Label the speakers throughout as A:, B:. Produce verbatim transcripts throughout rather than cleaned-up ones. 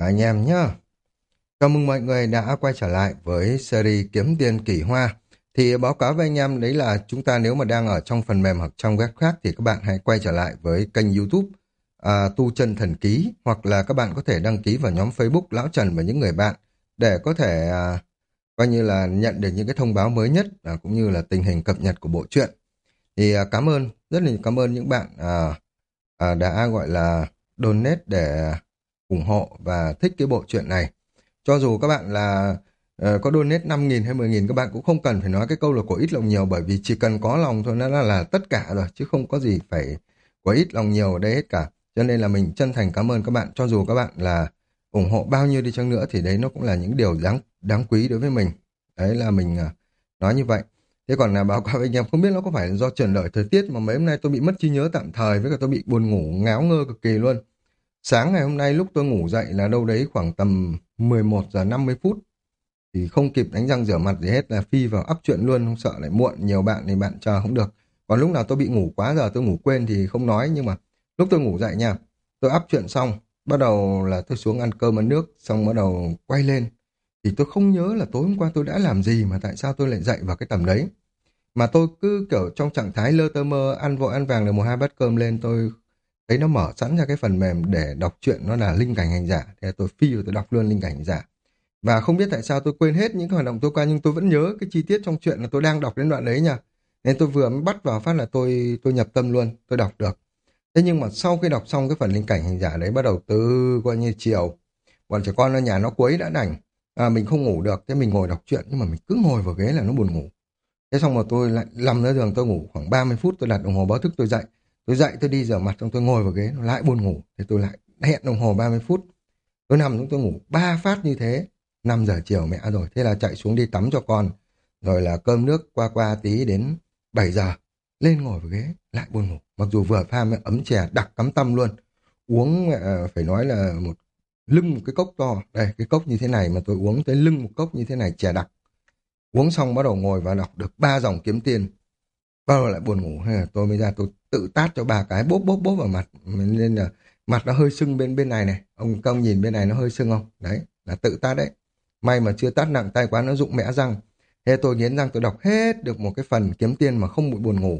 A: Anh em nhá. Chào mừng mọi người đã quay trở lại với series Kiếm Tiền Kỳ Hoa. Thì báo cáo với anh em đấy là chúng ta nếu mà đang ở trong phần mềm hoặc trong web khác thì các bạn hãy quay trở lại với kênh YouTube à, Tu Chân Thần Ký, hoặc là các bạn có thể đăng ký vào nhóm Facebook Lão Trần và những người bạn để có thể à, coi như là nhận được những cái thông báo mới nhất, à, cũng như là tình hình cập nhật của bộ truyện. Thì à, cảm ơn, rất là cảm ơn những bạn à, à, đã gọi là donate để ủng hộ và thích cái bộ truyện này. Cho dù các bạn là ờ, có donate năm nghìn hay mười nghìn, các bạn cũng không cần phải nói cái câu là của ít lòng nhiều, bởi vì chỉ cần có lòng thôi nó là, là tất cả rồi, chứ không có gì phải của ít lòng nhiều ở đây hết cả. Cho nên là mình chân thành cảm ơn các bạn, cho dù các bạn là ủng hộ bao nhiêu đi chăng nữa thì đấy nó cũng là những điều đáng đáng quý đối với mình. Đấy là mình à, nói như vậy. Thế còn là báo cáo với anh em, không biết nó có phải là do chuyển đổi thời tiết mà mấy hôm nay tôi bị mất trí nhớ tạm thời, với cả tôi bị buồn ngủ ngáo ngơ cực kỳ luôn. Sáng ngày hôm nay lúc tôi ngủ dậy là đâu đấy khoảng tầm mười một giờ năm mươi phút, thì không kịp đánh răng rửa mặt gì hết là phi vào up truyện luôn, không sợ lại muộn, nhiều bạn thì bạn chờ không được. Còn lúc nào tôi bị ngủ quá giờ tôi ngủ quên thì không nói, nhưng mà lúc tôi ngủ dậy nha, tôi up truyện xong, bắt đầu là tôi xuống ăn cơm ăn nước, xong bắt đầu quay lên, thì tôi không nhớ là tối hôm qua tôi đã làm gì mà tại sao tôi lại dậy vào cái tầm đấy. Mà tôi cứ kiểu trong trạng thái lơ tơ mơ, ăn vội ăn vàng được một hai bát cơm lên, tôi thấy nó mở sẵn ra cái phần mềm để đọc truyện, nó là Linh Cảnh Hành Giả, thế tôi phi vào tôi đọc luôn Linh Cảnh Hành Giả. Và không biết tại sao tôi quên hết những cái hoạt động tôi qua, nhưng tôi vẫn nhớ cái chi tiết trong truyện là tôi đang đọc đến đoạn đấy nha. Nên tôi vừa mới bắt vào phát là tôi tôi nhập tâm luôn, tôi đọc được. Thế nhưng mà sau khi đọc xong cái phần Linh Cảnh Hành Giả đấy, bắt đầu từ coi như chiều, bọn trẻ con ở nhà nó quấy đã đành, à, mình không ngủ được, thế mình ngồi đọc truyện, nhưng mà mình cứ ngồi vào ghế là nó buồn ngủ. Thế xong rồi tôi lại nằm ra giường tôi ngủ khoảng ba mươi phút, tôi đặt đồng hồ báo thức tôi dậy. Tôi dậy tôi đi rửa mặt xong tôi ngồi vào ghế, nó lại buồn ngủ. Thì tôi lại hẹn đồng hồ ba mươi phút. Tôi nằm xuống tôi ngủ ba phát như thế. Năm giờ chiều mẹ rồi, thế là chạy xuống đi tắm cho con. Rồi là cơm nước qua qua tí đến bảy giờ. Lên ngồi vào ghế, lại buồn ngủ. Mặc dù vừa pha một ấm chè đặc cắm tâm luôn. Uống mẹ phải nói là một lưng một cái cốc to. Đây, cái cốc như thế này mà tôi uống tới lưng một cốc như thế này chè đặc. Uống xong bắt đầu ngồi và đọc được ba dòng kiếm tiền. Bắt đầu lại buồn ngủ, hay là tôi mới ra tôi tự tát cho ba cái bốp bốp bốp vào mặt, nên là mặt nó hơi sưng bên bên này này, ông công nhìn bên này nó hơi sưng không, đấy là tự tát đấy. May mà chưa tát nặng tay quá nó rụng mẽ răng. Thế tôi nghiến răng tôi đọc hết được một cái phần kiếm tiền mà không bị buồn ngủ.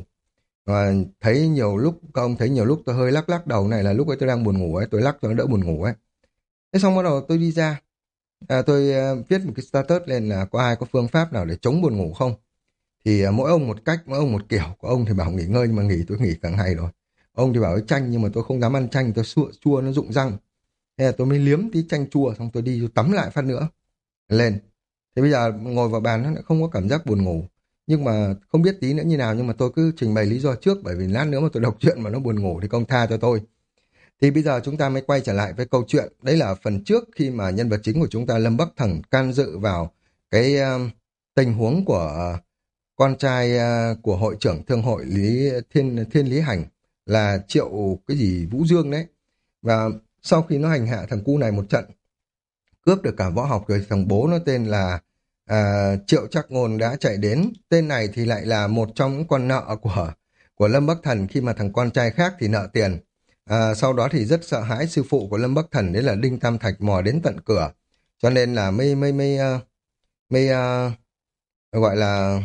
A: Và thấy nhiều lúc các ông thấy nhiều lúc tôi hơi lắc lắc đầu này là lúc ấy tôi đang buồn ngủ ấy, tôi lắc cho nó đỡ buồn ngủ ấy. Thế xong bắt đầu tôi đi ra, à, tôi à, viết một cái status lên là có ai có phương pháp nào để chống buồn ngủ không. Thì à, mỗi ông một cách, mỗi ông một kiểu. Có ông thì bảo nghỉ ngơi, nhưng mà nghỉ tôi nghỉ cả ngày rồi. Ông thì bảo ấy chanh, nhưng mà tôi không dám ăn chanh, tôi chua, chua nó rụng răng. Thế là tôi mới liếm tí chanh chua, xong tôi đi tôi tắm lại phát nữa lên. Thế bây giờ ngồi vào bàn nó lại không có cảm giác buồn ngủ, nhưng mà không biết tí nữa như nào, nhưng mà tôi cứ trình bày lý do trước, bởi vì lát nữa mà tôi đọc truyện mà nó buồn ngủ thì công tha cho tôi. Thì bây giờ chúng ta mới quay trở lại với câu chuyện. Đấy là phần trước khi mà nhân vật chính của chúng ta Lâm Bắc Thần can dự vào cái uh, tình huống của uh, con trai uh, của hội trưởng thương hội Lý Thiên Thiên Lý Hành, là Triệu cái gì Vũ Dương đấy. Và sau khi nó hành hạ thằng cu này một trận, cướp được cả võ học, rồi thằng bố nó tên là à, Triệu Trắc Ngôn đã chạy đến. Tên này thì lại là một trong những con nợ của của Lâm Bắc Thần, khi mà thằng con trai khác thì nợ tiền. À, sau đó thì rất sợ hãi sư phụ của Lâm Bắc Thần, đấy là Đinh Tam Thạch, mò đến tận cửa, cho nên là mới mới mới uh, mới uh, gọi là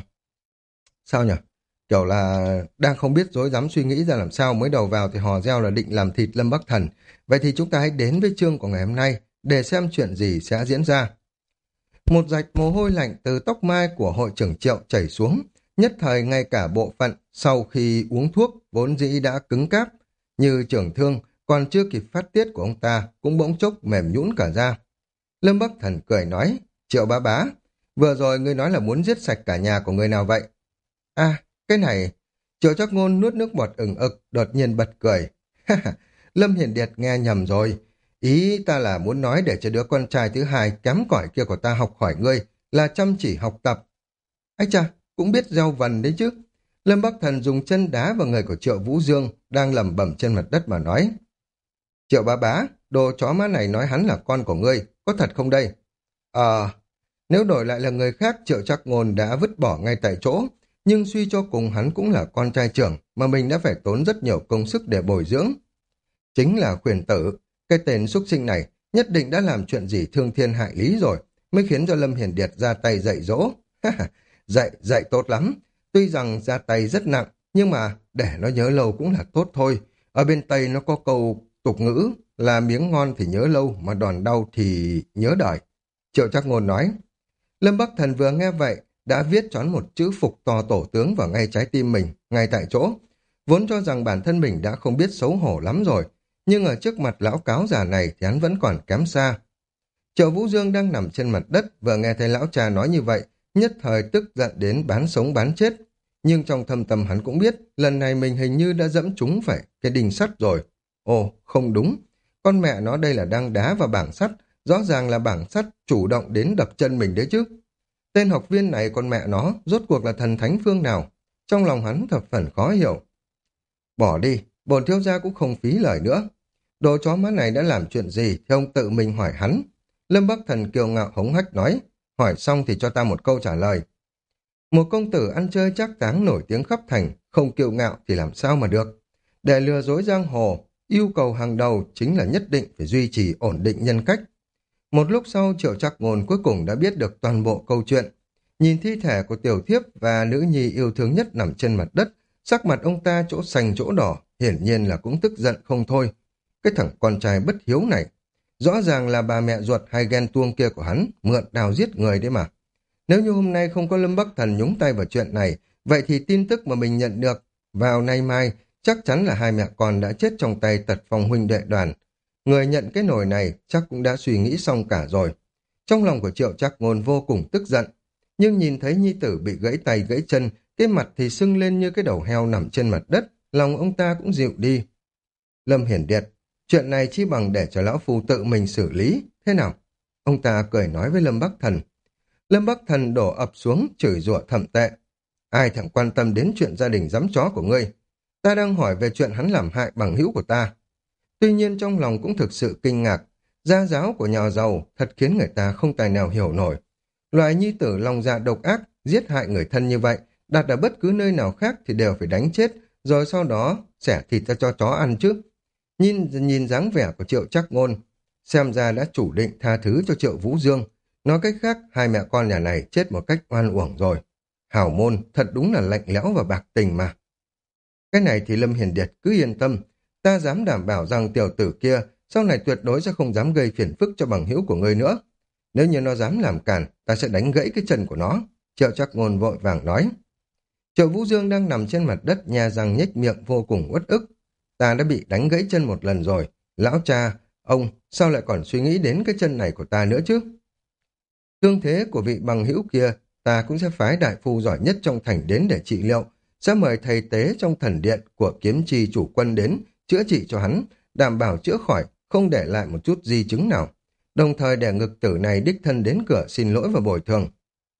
A: sao nhỉ, kiểu là đang không biết rối rắm suy nghĩ ra làm sao, mới đầu vào thì hò reo là định làm thịt Lâm Bắc Thần. Vậy thì chúng ta hãy đến với chương của ngày hôm nay để xem chuyện gì sẽ diễn ra. Một rạch mồ hôi lạnh từ tóc mai của hội trưởng Triệu chảy xuống, nhất thời ngay cả bộ phận sau khi uống thuốc vốn dĩ đã cứng cáp như trưởng thương, còn chưa kịp phát tiết của ông ta cũng bỗng chốc mềm nhũn cả ra. Lâm Bắc Thần cười nói, Triệu bá bá, vừa rồi ngươi nói là muốn giết sạch cả nhà của người nào vậy? À, cái này. Triệu Trắc Ngôn nuốt nước bọt ửng ực, đột nhiên bật cười. Lâm Hiển Điệt nghe nhầm rồi. Ý ta là muốn nói để cho đứa con trai thứ hai kém cỏi kia của ta học hỏi ngươi, là chăm chỉ học tập. Ách cha, cũng biết gieo vần đấy chứ. Lâm Bắc Thần dùng chân đá vào người của Triệu Vũ Dương, đang lẩm bẩm trên mặt đất mà nói. Triệu bá bá, đồ chó má này nói hắn là con của ngươi, có thật không đây? Ờ, nếu đổi lại là người khác, Triệu Trắc Ngôn đã vứt bỏ ngay tại chỗ, nhưng suy cho cùng hắn cũng là con trai trưởng, mà mình đã phải tốn rất nhiều công sức để bồi dưỡng. Chính là khuyển tử, cái tên xúc sinh này, nhất định đã làm chuyện gì thương thiên hại lý rồi, mới khiến cho Lâm Hiền Điệt ra tay dạy dỗ. Dạy, dạy tốt lắm. Tuy rằng ra tay rất nặng, nhưng mà để nó nhớ lâu cũng là tốt thôi. Ở bên Tây nó có câu tục ngữ là miếng ngon thì nhớ lâu, mà đòn đau thì nhớ đời. Triệu Trác Ngôn nói. Lâm Bắc Thần vừa nghe vậy, đã viết choán một chữ phục to tổ tướng vào ngay trái tim mình, ngay tại chỗ. Vốn cho rằng bản thân mình đã không biết xấu hổ lắm rồi, nhưng ở trước mặt lão cáo già này thì hắn vẫn còn kém xa. Triệu Vũ Dương đang nằm trên mặt đất, vừa nghe thấy lão cha nói như vậy, nhất thời tức giận đến bán sống bán chết. Nhưng trong thâm tâm hắn cũng biết, lần này mình hình như đã dẫm trúng phải cái đinh sắt rồi. Ồ, không đúng. Con mẹ nó đây là đang đá vào bảng sắt, rõ ràng là bảng sắt chủ động đến đập chân mình đấy chứ. Tên học viên này con mẹ nó, rốt cuộc là thần thánh phương nào? Trong lòng hắn thập phần khó hiểu. Bỏ đi, bổn thiếu gia cũng không phí lời nữa. Đồ chó má này đã làm chuyện gì thì ông tự mình hỏi hắn. Lâm Bắc Thần kiêu ngạo hống hách nói, hỏi xong thì cho ta một câu trả lời. Một công tử ăn chơi trác táng nổi tiếng khắp thành, không kiêu ngạo thì làm sao mà được. Để lừa dối giang hồ, yêu cầu hàng đầu chính là nhất định phải duy trì ổn định nhân cách. Một lúc sau Triệu Trác Ngôn cuối cùng đã biết được toàn bộ câu chuyện. Nhìn thi thể của tiểu thiếp và nữ nhi yêu thương nhất nằm trên mặt đất, sắc mặt ông ta chỗ xanh chỗ đỏ, hiển nhiên là cũng tức giận không thôi. Cái thằng con trai bất hiếu này, rõ ràng là bà mẹ ruột hay ghen tuông kia của hắn, mượn đào giết người đấy mà. Nếu như hôm nay không có Lâm Bắc Thần nhúng tay vào chuyện này, vậy thì tin tức mà mình nhận được vào nay mai chắc chắn là hai mẹ con đã chết trong tay Tật Phong huynh đệ đoàn. Người nhận cái nồi này chắc cũng đã suy nghĩ xong cả rồi. Trong lòng của Triệu Trác Ngôn vô cùng tức giận, nhưng nhìn thấy nhi tử bị gãy tay gãy chân, cái mặt thì sưng lên như cái đầu heo nằm trên mặt đất, lòng ông ta cũng dịu đi. Lâm Hiển Điệt, chuyện này chi bằng để cho lão phu tự mình xử lý, thế nào? Ông ta cười nói với Lâm Bắc Thần. Lâm Bắc Thần đổ ập xuống, chửi rủa thậm tệ. Ai thchẳng quan tâm đến chuyện gia đình giấm chó của ngươi? Ta đang hỏi về chuyện hắn làm hại bằng hữu của ta. Tuy nhiên trong lòng cũng thực sự kinh ngạc, gia giáo của nhà giàu thật khiến người ta không tài nào hiểu nổi. Loại nhi tử lòng dạ độc ác, giết hại người thân như vậy, đặt ở bất cứ nơi nào khác thì đều phải đánh chết, rồi sau đó xẻ thịt ra cho chó ăn chứ. Nhìn nhìn dáng vẻ của Triệu Trác Ngôn, xem ra đã chủ định tha thứ cho Triệu Vũ Dương. Nói cách khác, hai mẹ con nhà này chết một cách oan uổng rồi. Hảo môn, thật đúng là lạnh lẽo và bạc tình mà. Cái này thì Lâm Hiền Điệt cứ yên tâm, ta dám đảm bảo rằng tiểu tử kia sau này tuyệt đối sẽ không dám gây phiền phức cho bằng hữu của ngươi nữa. Nếu như nó dám làm cản, ta sẽ đánh gãy cái chân của nó. Triệu Trác Ngôn vội vàng nói. Triệu Vũ Dương đang nằm trên mặt đất, nhà răng nhếch miệng vô cùng uất ức. Ta đã bị đánh gãy chân một lần rồi. Lão cha, ông, sao lại còn suy nghĩ đến cái chân này của ta nữa chứ? Thương thế của vị bằng hữu kia, ta cũng sẽ phái đại phu giỏi nhất trong thành đến để trị liệu, sẽ mời thầy tế trong thần điện của kiếm trì chủ quân đến, chữa trị cho hắn, đảm bảo chữa khỏi, không để lại một chút di chứng nào. Đồng thời để ngực tử này đích thân đến cửa xin lỗi và bồi thường.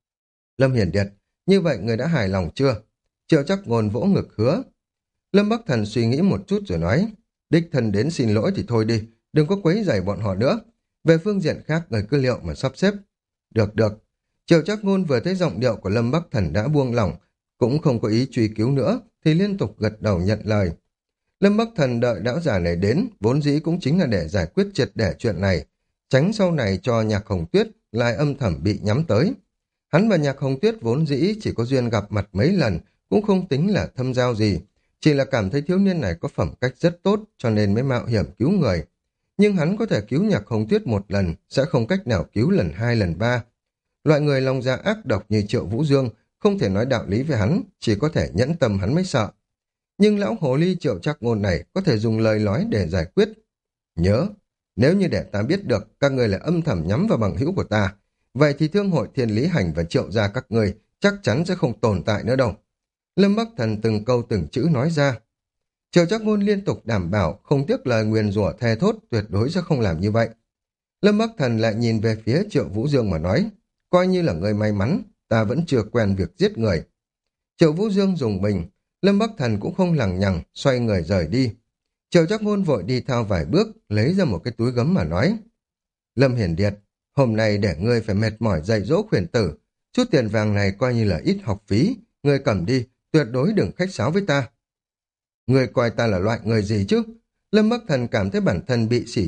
A: Lâm Hiển Điệt, như vậy người đã hài lòng chưa? Triệu Trác Ngôn vỗ ngực hứa. Lâm Bắc Thần suy nghĩ một chút rồi nói, đích thân đến xin lỗi thì thôi đi, đừng có quấy rầy bọn họ nữa. Về phương diện khác, người cứ liệu mà sắp xếp. Được được. Triệu Trác Ngôn vừa thấy giọng điệu của Lâm Bắc Thần đã buông lỏng, cũng không có ý truy cứu nữa, thì liên tục gật đầu nhận lời. Lâm Bắc Thần đợi lão già này đến, vốn dĩ cũng chính là để giải quyết triệt để chuyện này, tránh sau này cho Nhạc Hồng Tuyết lại âm thầm bị nhắm tới. Hắn và Nhạc Hồng Tuyết vốn dĩ chỉ có duyên gặp mặt mấy lần, cũng không tính là thâm giao gì, chỉ là cảm thấy thiếu niên này có phẩm cách rất tốt cho nên mới mạo hiểm cứu người. Nhưng hắn có thể cứu Nhạc Hồng Tuyết một lần, sẽ không cách nào cứu lần hai lần ba. Loại người lòng dạ ác độc như Triệu Vũ Dương không thể nói đạo lý về hắn, chỉ có thể nhẫn tâm hắn mới sợ. Nhưng lão hồ ly Triệu Trác Ngôn này có thể dùng lời nói để giải quyết. Nhớ, nếu như để ta biết được các người là âm thầm nhắm vào bằng hữu của ta, vậy thì Thương hội Thiên Lý Hành và Triệu gia các người chắc chắn sẽ không tồn tại nữa đâu. Lâm Bắc Thần từng câu từng chữ nói ra. Triệu Trác Ngôn liên tục đảm bảo không tiếc lời nguyền rủa thề thốt tuyệt đối sẽ không làm như vậy. Lâm Bắc Thần lại nhìn về phía Triệu Vũ Dương mà nói, coi như là người may mắn, ta vẫn chưa quen việc giết người. Triệu Vũ Dương dùng mình, Lâm Bắc Thần cũng không lằng nhằng, xoay người rời đi. Triệu Trác Ngôn vội đi theo vài bước, lấy ra một cái túi gấm mà nói, Lâm Hiển Điệt, hôm nay để ngươi phải mệt mỏi dạy dỗ khuyển tử, chút tiền vàng này coi như là ít học phí, ngươi cầm đi, tuyệt đối đừng khách sáo với ta. Ngươi coi ta là loại người gì chứ? Lâm Bắc Thần cảm thấy bản thân bị sỉ nhục,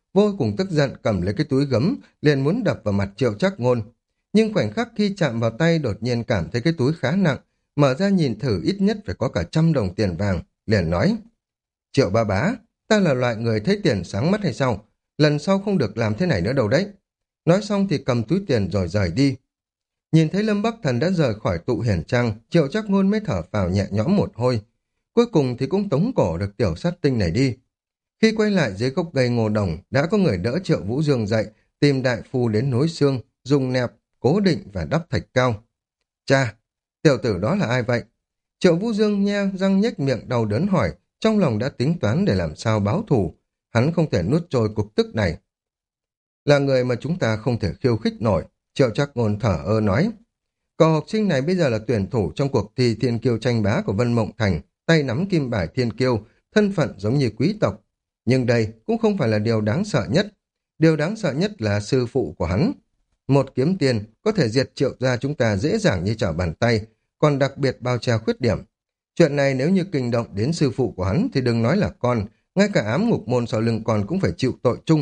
A: vô cùng tức giận cầm lấy cái túi gấm, liền muốn đập vào mặt Triệu Trác Ngôn. Nhưng khoảnh khắc khi chạm vào tay đột nhiên cảm thấy cái túi khá nặng, mở ra nhìn thử ít nhất phải có cả trăm đồng tiền vàng, liền nói: Triệu ba bá, ta là loại người thấy tiền sáng mắt hay sao? Lần sau không được làm thế này nữa đâu đấy. Nói xong thì cầm túi tiền rồi rời đi. Nhìn thấy Lâm Bắc Thần đã rời khỏi tụ hiển trang, Triệu Trác Ngôn mới thở phào nhẹ nhõm một hồi. Cuối cùng thì cũng tống cổ được tiểu sát tinh này đi. Khi quay lại dưới gốc cây ngô đồng, đã có người đỡ Triệu Vũ Dương dậy, tìm đại phu đến nối xương, dùng nẹp, cố định và đắp thạch cao. Cha, tiểu tử đó là ai vậy? Triệu Vũ Dương nhe răng nhếch miệng đau đớn hỏi, trong lòng đã tính toán để làm sao báo thù. Hắn không thể nuốt trôi cục tức này. Là người mà chúng ta không thể khiêu khích nổi, Triệu Trác Ngôn thở ơ nói. Cậu học sinh này bây giờ là tuyển thủ trong cuộc thi thiên kiêu tranh bá của Vân Mộng Thành, tay nắm kim bài thiên kiêu, thân phận giống như quý tộc. Nhưng đây cũng không phải là điều đáng sợ nhất. Điều đáng sợ nhất là sư phụ của hắn. Một kiếm tiền có thể diệt Triệu gia chúng ta dễ dàng như trở bàn tay, còn đặc biệt bao che khuyết điểm. Chuyện này nếu như kinh động đến sư phụ của hắn thì đừng nói là con, ngay cả ám ngục môn sau lưng con cũng phải chịu tội chung.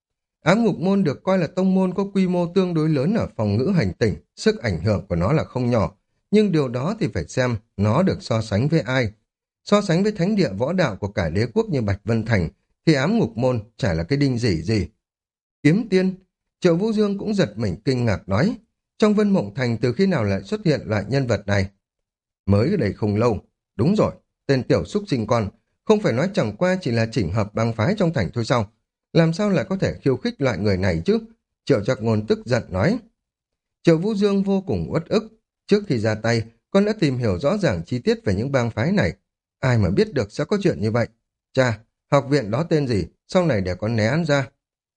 A: Ám ngục môn được coi là tông môn có quy mô tương đối lớn ở phòng ngữ hành tỉnh, sức ảnh hưởng của nó là không nhỏ, nhưng điều đó thì phải xem nó được so sánh với ai. So sánh với thánh địa võ đạo của cả đế quốc như Bạch Vân Thành, thì ám ngục môn chả là cái đinh gì gì. Kiếm tiên, Triệu Vũ Dương cũng giật mình kinh ngạc nói, trong Vân Mộng Thành từ khi nào lại xuất hiện loại nhân vật này? Mới ở đây không lâu, đúng rồi, tên tiểu xúc sinh con, không phải nói chẳng qua chỉ là chỉnh hợp bang phái trong thành thôi sao? Làm sao lại có thể khiêu khích loại người này chứ? Triệu Trác Ngôn tức giận nói. Triệu Vũ Dương vô cùng uất ức. Trước khi ra tay, con đã tìm hiểu rõ ràng chi tiết về những bang phái này. Ai mà biết được sẽ có chuyện như vậy? Cha, học viện đó tên gì? Sau này để con né hắn ra.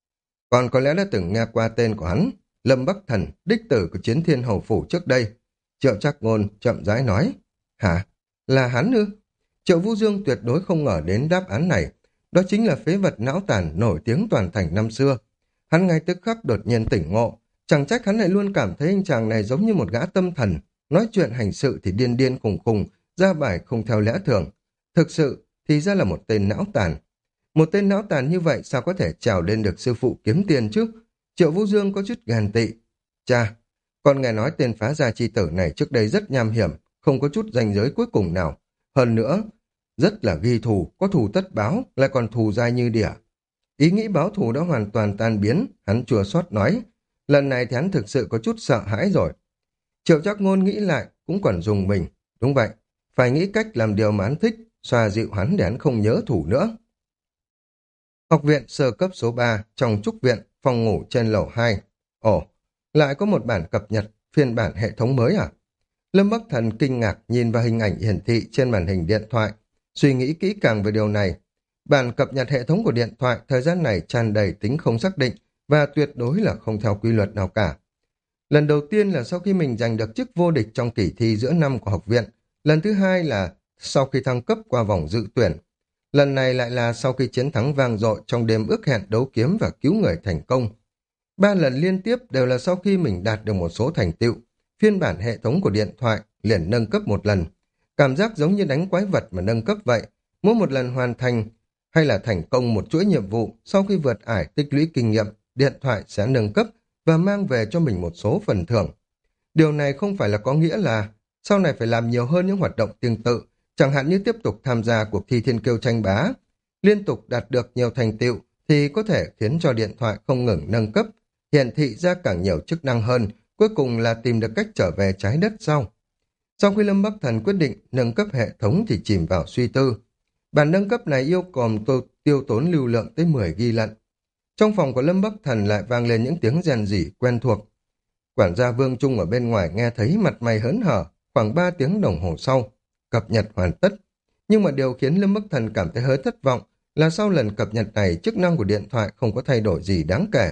A: Con có lẽ đã từng nghe qua tên của hắn. Lâm Bắc Thần, đích tử của Chiến Thiên Hầu Phủ trước đây. Triệu Trác Ngôn chậm rãi nói. Hả? Là hắn ư? Triệu Vũ Dương tuyệt đối không ngờ đến đáp án này. Đó chính là phế vật não tàn nổi tiếng toàn thành năm xưa. Hắn ngay tức khắc đột nhiên tỉnh ngộ. Chẳng trách hắn lại luôn cảm thấy anh chàng này giống như một gã tâm thần. Nói chuyện hành sự thì điên điên khùng khùng, ra bài không theo lẽ thường. Thực sự thì ra là một tên não tàn. Một tên não tàn như vậy sao có thể trèo lên được sư phụ kiếm tiền chứ? Triệu Vũ Dương có chút ghen tị. Cha, con nghe nói tên phá gia chi tử này trước đây rất nham hiểm, không có chút ranh giới cuối cùng nào. Hơn nữa, rất là ghi thù, có thù tất báo, lại còn thù dai như đỉa. Ý nghĩ báo thù đã hoàn toàn tan biến, hắn chua xót nói. Lần này thì hắn thực sự có chút sợ hãi rồi. Triệu Trác Ngôn nghĩ lại, cũng còn dùng mình. Đúng vậy, phải nghĩ cách làm điều mà hắn thích, xoa dịu hắn để hắn không nhớ thù nữa. Học viện sơ cấp số ba, trong trúc viện, phòng ngủ trên lầu hai. Ồ, lại có một bản cập nhật, phiên bản hệ thống mới à? Lâm Bắc Thần kinh ngạc nhìn vào hình ảnh hiển thị trên màn hình điện thoại, suy nghĩ kỹ càng về điều này. Bản cập nhật hệ thống của điện thoại thời gian này tràn đầy tính không xác định và tuyệt đối là không theo quy luật nào cả. Lần đầu tiên là sau khi mình giành được chức vô địch trong kỳ thi giữa năm của học viện. Lần thứ hai là sau khi thăng cấp qua vòng dự tuyển. Lần này lại là sau khi chiến thắng vang dội trong đêm ước hẹn đấu kiếm và cứu người thành công. Ba lần liên tiếp đều là sau khi mình đạt được một số thành tựu. Phiên bản hệ thống của điện thoại liền nâng cấp một lần. Cảm giác giống như đánh quái vật mà nâng cấp vậy. Mỗi một lần hoàn thành hay là thành công một chuỗi nhiệm vụ, sau khi vượt ải tích lũy kinh nghiệm, điện thoại sẽ nâng cấp và mang về cho mình một số phần thưởng. Điều này không phải là có nghĩa là sau này phải làm nhiều hơn những hoạt động tương tự, chẳng hạn như tiếp tục tham gia cuộc thi thiên kiêu tranh bá. Liên tục đạt được nhiều thành tựu thì có thể khiến cho điện thoại không ngừng nâng cấp, hiển thị ra càng nhiều chức năng hơn, cuối cùng là tìm được cách trở về trái đất sau. Sau khi Lâm Bắc Thần quyết định nâng cấp hệ thống thì chìm vào suy tư. Bản nâng cấp này yêu cầu tiêu tốn lưu lượng tới mười gi lận. Trong phòng của Lâm Bắc Thần lại vang lên những tiếng rèn rỉ quen thuộc. Quản gia Vương Trung ở bên ngoài nghe thấy mặt mày hớn hở, khoảng ba tiếng đồng hồ sau, cập nhật hoàn tất. Nhưng mà điều khiến Lâm Bắc Thần cảm thấy hơi thất vọng là sau lần cập nhật này chức năng của điện thoại không có thay đổi gì đáng kể.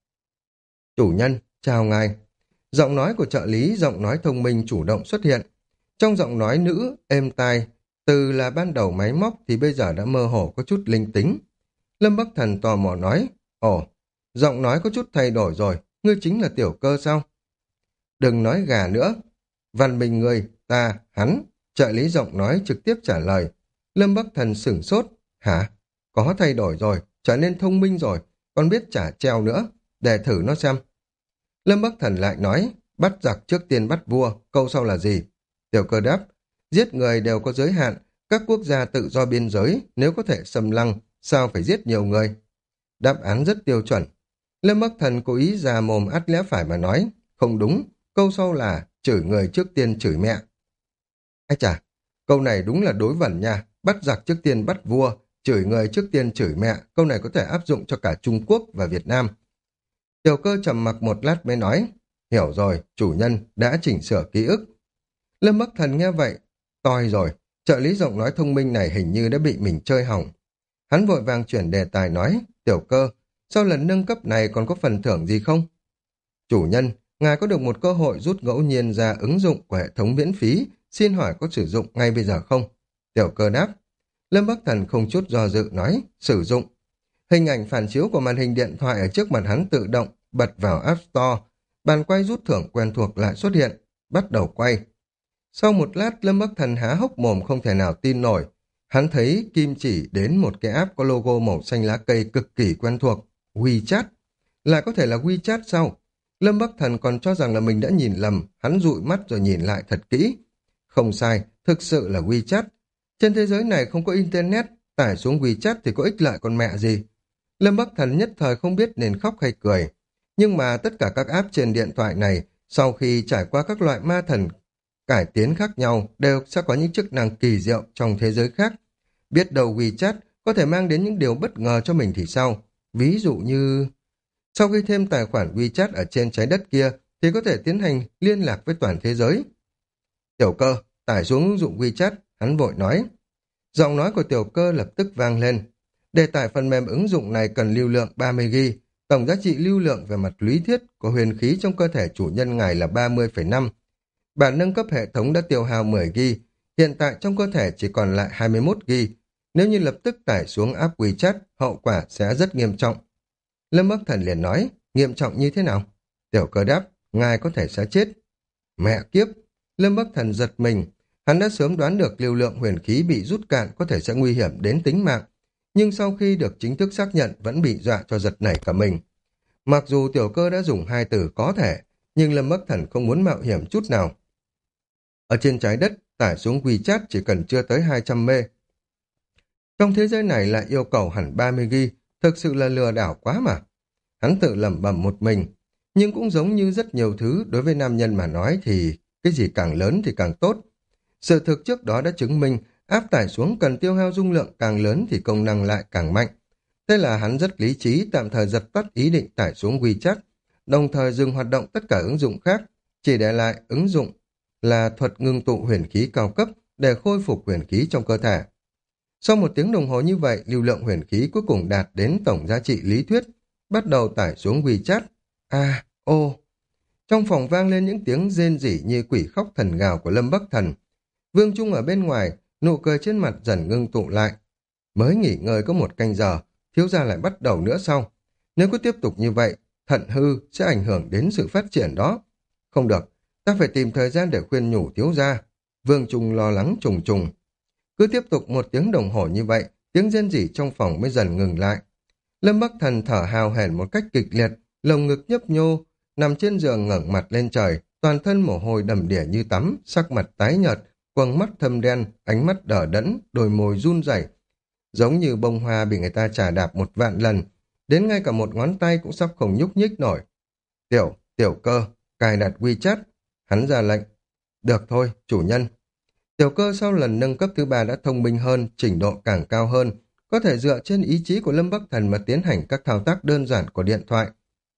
A: Chủ nhân, chào ngài. Giọng nói của trợ lý, giọng nói thông minh chủ động xuất hiện. Trong giọng nói nữ, êm tai, từ là ban đầu máy móc thì bây giờ đã mơ hồ có chút linh tính. Lâm Bắc Thần tò mò nói, ồ, giọng nói có chút thay đổi rồi, ngươi chính là Tiểu Cơ sao? Đừng nói gà nữa. Văn minh người, ta, hắn, trợ lý giọng nói trực tiếp trả lời. Lâm Bắc Thần sửng sốt, hả? Có thay đổi rồi, trở nên thông minh rồi, còn biết trả treo nữa, để thử nó xem. Lâm Bắc Thần lại nói, bắt giặc trước tiên bắt vua, câu sau là gì? Tiểu Cơ đáp, giết người đều có giới hạn, các quốc gia tự do biên giới, nếu có thể xâm lăng, sao phải giết nhiều người? Đáp án rất tiêu chuẩn. Lâm Bắc Thần cố ý ra mồm ắt lẽ phải mà nói, không đúng, câu sau là chửi người trước tiên chửi mẹ. Ai chà, câu này đúng là đối vẩn nha, bắt giặc trước tiên bắt vua, chửi người trước tiên chửi mẹ, câu này có thể áp dụng cho cả Trung Quốc và Việt Nam. Tiểu Cơ trầm mặc một lát mới nói, hiểu rồi, chủ nhân đã chỉnh sửa ký ức. Lâm Bắc Thần nghe vậy, toi rồi, trợ lý giọng nói thông minh này hình như đã bị mình chơi hỏng. Hắn vội vàng chuyển đề tài nói, Tiểu Cơ, sau lần nâng cấp này còn có phần thưởng gì không? Chủ nhân, ngài có được một cơ hội rút ngẫu nhiên ra ứng dụng của hệ thống miễn phí, xin hỏi có sử dụng ngay bây giờ không? Tiểu Cơ đáp. Lâm Bắc Thần không chút do dự nói, sử dụng. Hình ảnh phản chiếu của màn hình điện thoại ở trước mặt hắn tự động, bật vào App Store. Bàn quay rút thưởng quen thuộc lại xuất hiện, bắt đầu quay. Sau một lát, Lâm Bắc Thần há hốc mồm không thể nào tin nổi. Hắn thấy kim chỉ đến một cái app có logo màu xanh lá cây cực kỳ quen thuộc, WeChat. Lại có thể là WeChat sao? Lâm Bắc Thần còn cho rằng là mình đã nhìn lầm, hắn dụi mắt rồi nhìn lại thật kỹ. Không sai, thực sự là WeChat. Trên thế giới này không có Internet, tải xuống WeChat thì có ích lợi con mẹ gì. Lâm Bắc Thần nhất thời không biết nên khóc hay cười. Nhưng mà tất cả các app trên điện thoại này, sau khi trải qua các loại ma thần cải tiến khác nhau, đều sẽ có những chức năng kỳ diệu trong thế giới khác. Biết đâu WeChat có thể mang đến những điều bất ngờ cho mình thì sao? Ví dụ như... Sau khi thêm tài khoản WeChat ở trên trái đất kia, thì có thể tiến hành liên lạc với toàn thế giới. Tiểu Cơ, tải xuống ứng dụng WeChat, hắn vội nói. Giọng nói của Tiểu Cơ lập tức vang lên. Để tải phần mềm ứng dụng này cần lưu lượng ba mươi gi ga bai, tổng giá trị lưu lượng về mặt lý thuyết của huyền khí trong cơ thể chủ nhân ngài là ba mươi phẩy năm. Bản nâng cấp hệ thống đã tiêu hao mười gi ga bai, hiện tại trong cơ thể chỉ còn lại hai mươi mốt gi ga bai. Nếu như lập tức tải xuống app WeChat, hậu quả sẽ rất nghiêm trọng. Lâm Bắc Thần liền nói, nghiêm trọng như thế nào? Tiểu Cơ đáp, ngài có thể sẽ chết. Mẹ kiếp! Lâm Bắc Thần giật mình. Hắn đã sớm đoán được lưu lượng huyền khí bị rút cạn có thể sẽ nguy hiểm đến tính mạng. Nhưng sau khi được chính thức xác nhận vẫn bị dọa cho giật nảy cả mình. Mặc dù Tiểu Cơ đã dùng hai từ có thể, nhưng Lâm Bắc Thần không muốn mạo hiểm chút nào. Ở trên trái đất, tải xuống WeChat chỉ cần chưa tới hai trăm mê. Trong thế giới này lại yêu cầu hẳn ba mươi gi ga bai, thực sự là lừa đảo quá mà. Hắn tự lẩm bẩm một mình, nhưng cũng giống như rất nhiều thứ đối với nam nhân mà nói thì cái gì càng lớn thì càng tốt. Sự thực trước đó đã chứng minh áp tải xuống cần tiêu hao dung lượng càng lớn thì công năng lại càng mạnh. Thế là hắn rất lý trí tạm thời giật tắt ý định tải xuống WeChat, đồng thời dừng hoạt động tất cả ứng dụng khác, chỉ để lại ứng dụng là thuật ngưng tụ huyền khí cao cấp để khôi phục huyền khí trong cơ thể. Sau một tiếng đồng hồ như vậy, lưu lượng huyền khí cuối cùng đạt đến tổng giá trị lý thuyết, bắt đầu tải xuống WeChat. À, ô... Trong phòng vang lên những tiếng rên rỉ như quỷ khóc thần gào của Lâm Bắc Thần. Vương Trung ở bên ngoài, nụ cười trên mặt dần ngưng tụ lại. Mới nghỉ ngơi có một canh giờ, thiếu gia lại bắt đầu nữa sau. Nếu cứ tiếp tục như vậy, thận hư sẽ ảnh hưởng đến sự phát triển đó. Không được, ta phải tìm thời gian để khuyên nhủ thiếu gia. Vương Trung lo lắng trùng trùng. Cứ tiếp tục một tiếng đồng hồ như vậy, tiếng rên rỉ trong phòng mới dần ngừng lại. Lâm Bắc Thần thở hào hển một cách kịch liệt, lồng ngực nhấp nhô, nằm trên giường ngẩng mặt lên trời, toàn thân mồ hôi đầm đìa như tắm, sắc mặt tái nhợt, quầng mắt thâm đen, ánh mắt đờ đẫn, đôi môi run rẩy, giống như bông hoa bị người ta chà đạp một vạn lần, đến ngay cả một ngón tay cũng sắp không nhúc nhích nổi. Tiểu, Tiểu Cơ, cài đặt WeChat, hắn ra lệnh. Được thôi, chủ nhân. Tiểu Cơ sau lần nâng cấp thứ ba đã thông minh hơn, trình độ càng cao hơn, có thể dựa trên ý chí của Lâm Bắc Thần mà tiến hành các thao tác đơn giản của điện thoại.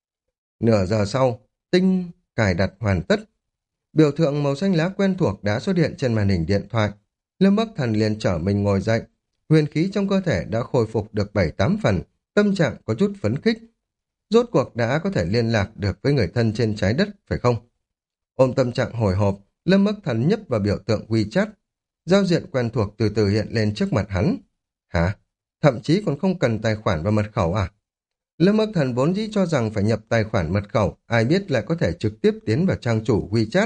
A: Nửa giờ sau, tinh cài đặt hoàn tất. Biểu tượng màu xanh lá quen thuộc đã xuất hiện trên màn hình điện thoại. Lâm Bắc Thần liền trở mình ngồi dậy. Huyền khí trong cơ thể đã khôi phục được bảy tám phần, tâm trạng có chút phấn khích. Rốt cuộc đã có thể liên lạc được với người thân trên trái đất, phải không? Ôm tâm trạng hồi hộp, Lâm Bắc Thần nhấp vào biểu tượng WeChat. Giao diện quen thuộc từ từ hiện lên trước mặt hắn. Hả? Thậm chí còn không cần tài khoản và mật khẩu à? Lâm Bắc Thần vốn dĩ cho rằng phải nhập tài khoản mật khẩu, ai biết lại có thể trực tiếp tiến vào trang chủ WeChat.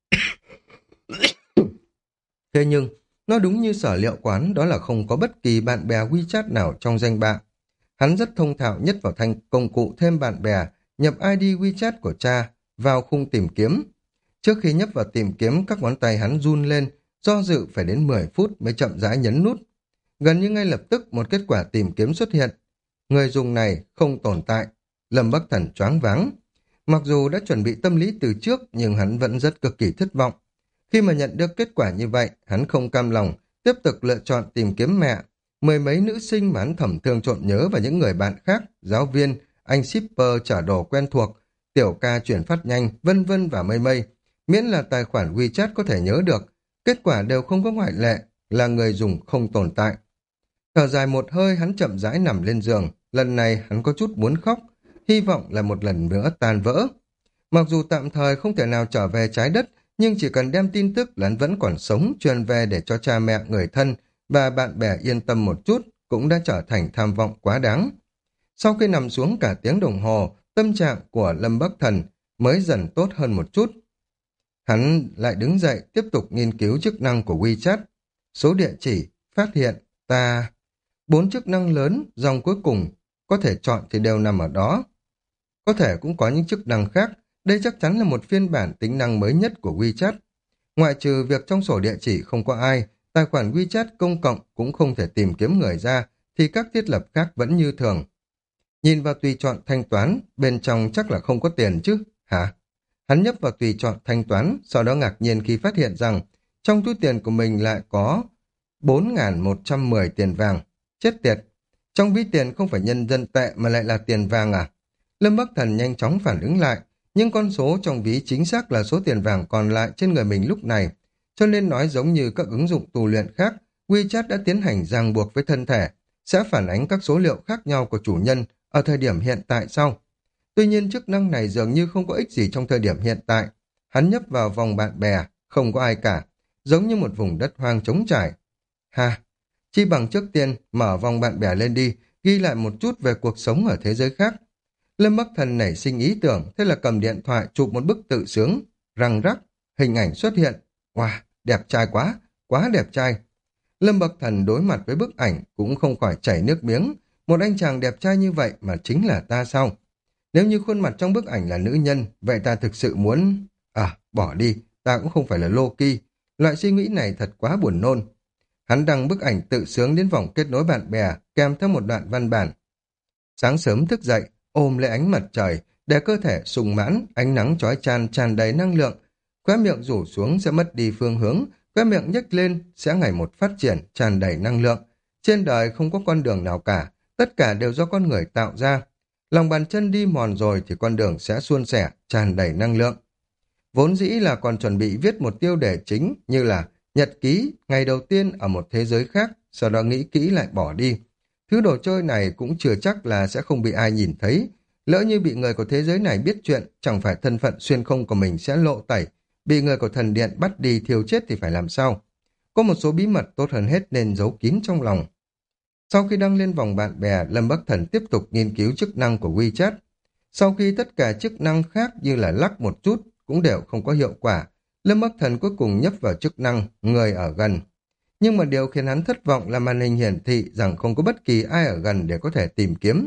A: Thế nhưng, nó đúng như sở liệu quán, đó là không có bất kỳ bạn bè WeChat nào trong danh bạ. Hắn rất thông thạo nhất vào thanh công cụ thêm bạn bè, nhập i đê WeChat của cha vào khung tìm kiếm. Trước khi nhấp vào tìm kiếm, các ngón tay hắn run lên, do dự phải đến mười phút mới chậm rãi nhấn nút. Gần như ngay lập tức một kết quả tìm kiếm xuất hiện. Người dùng này không tồn tại. Lâm Bắc Thần choáng váng. Mặc dù đã chuẩn bị tâm lý từ trước nhưng hắn vẫn rất cực kỳ thất vọng. Khi mà nhận được kết quả như vậy, hắn không cam lòng, tiếp tục lựa chọn tìm kiếm mẹ. Mười mấy nữ sinh mà hắn thầm thương trộn nhớ và những người bạn khác, giáo viên, anh shipper trả đồ quen thuộc, tiểu ca chuyển phát nhanh, vân vân và mây mây. Miễn là tài khoản WeChat có thể nhớ được, kết quả đều không có ngoại lệ, là người dùng không tồn tại. Thở dài một hơi, hắn chậm rãi nằm lên giường, lần này hắn có chút muốn khóc, hy vọng là một lần nữa tan vỡ. Mặc dù tạm thời không thể nào trở về trái đất, nhưng chỉ cần đem tin tức là hắn vẫn còn sống truyền về để cho cha mẹ, người thân và bạn bè yên tâm một chút, cũng đã trở thành tham vọng quá đáng. Sau khi nằm xuống cả tiếng đồng hồ, tâm trạng của Lâm Bắc Thần mới dần tốt hơn một chút. Hắn lại đứng dậy tiếp tục nghiên cứu chức năng của WeChat. Số địa chỉ, phát hiện, ta... Bốn chức năng lớn, dòng cuối cùng, có thể chọn thì đều nằm ở đó. Có thể cũng có những chức năng khác, đây chắc chắn là một phiên bản tính năng mới nhất của WeChat. Ngoại trừ việc trong sổ địa chỉ không có ai, tài khoản WeChat công cộng cũng không thể tìm kiếm người ra, thì các thiết lập khác vẫn như thường. Nhìn vào tùy chọn thanh toán, bên trong chắc là không có tiền chứ, hả? Hắn nhấp vào tùy chọn thanh toán, sau đó ngạc nhiên khi phát hiện rằng trong túi tiền của mình lại có bốn nghìn một trăm mười tiền vàng. Chết tiệt, trong ví tiền không phải nhân dân tệ mà lại là tiền vàng à? Lâm Bắc Thần nhanh chóng phản ứng lại, nhưng con số trong ví chính xác là số tiền vàng còn lại trên người mình lúc này, cho nên nói giống như các ứng dụng tu luyện khác, WeChat đã tiến hành ràng buộc với thân thể, sẽ phản ánh các số liệu khác nhau của chủ nhân ở thời điểm hiện tại sau. Tuy nhiên chức năng này dường như không có ích gì trong thời điểm hiện tại. Hắn nhấp vào vòng bạn bè, không có ai cả, giống như một vùng đất hoang trống trải. Ha, chi bằng trước tiên mở vòng bạn bè lên đi, ghi lại một chút về cuộc sống ở thế giới khác. Lâm Bắc Thần nảy sinh ý tưởng, thế là cầm điện thoại chụp một bức tự sướng, răng rắc, hình ảnh xuất hiện. Wow, đẹp trai quá, quá đẹp trai. Lâm Bắc Thần đối mặt với bức ảnh cũng không khỏi chảy nước miếng. Một anh chàng đẹp trai như vậy mà chính là ta sao? Nếu như khuôn mặt trong bức ảnh là nữ nhân, vậy ta thực sự muốn... À, bỏ đi, ta cũng không phải là Loki. Loại suy nghĩ này thật quá buồn nôn. Hắn đăng bức ảnh tự sướng đến vòng kết nối bạn bè, kèm theo một đoạn văn bản. Sáng sớm thức dậy, ôm lấy ánh mặt trời, để cơ thể sung mãn, ánh nắng chói chang tràn đầy năng lượng. Khóe miệng rủ xuống sẽ mất đi phương hướng, khóe miệng nhếch lên sẽ ngày một phát triển, tràn đầy năng lượng. Trên đời không có con đường nào cả, tất cả đều do con người tạo ra. Lòng bàn chân đi mòn rồi thì con đường sẽ suôn sẻ, tràn đầy năng lượng. Vốn dĩ là còn chuẩn bị viết một tiêu đề chính như là nhật ký ngày đầu tiên ở một thế giới khác, sau đó nghĩ kỹ lại bỏ đi. Thứ đồ chơi này cũng chưa chắc là sẽ không bị ai nhìn thấy. Lỡ như bị người của thế giới này biết chuyện, chẳng phải thân phận xuyên không của mình sẽ lộ tẩy, bị người của thần điện bắt đi thiêu chết thì phải làm sao? Có một số bí mật tốt hơn hết nên giấu kín trong lòng. Sau khi đăng lên vòng bạn bè, Lâm Bắc Thần tiếp tục nghiên cứu chức năng của WeChat. Sau khi tất cả chức năng khác như là lắc một chút cũng đều không có hiệu quả, Lâm Bắc Thần cuối cùng nhấp vào chức năng người ở gần. Nhưng mà điều khiến hắn thất vọng là màn hình hiển thị rằng không có bất kỳ ai ở gần để có thể tìm kiếm.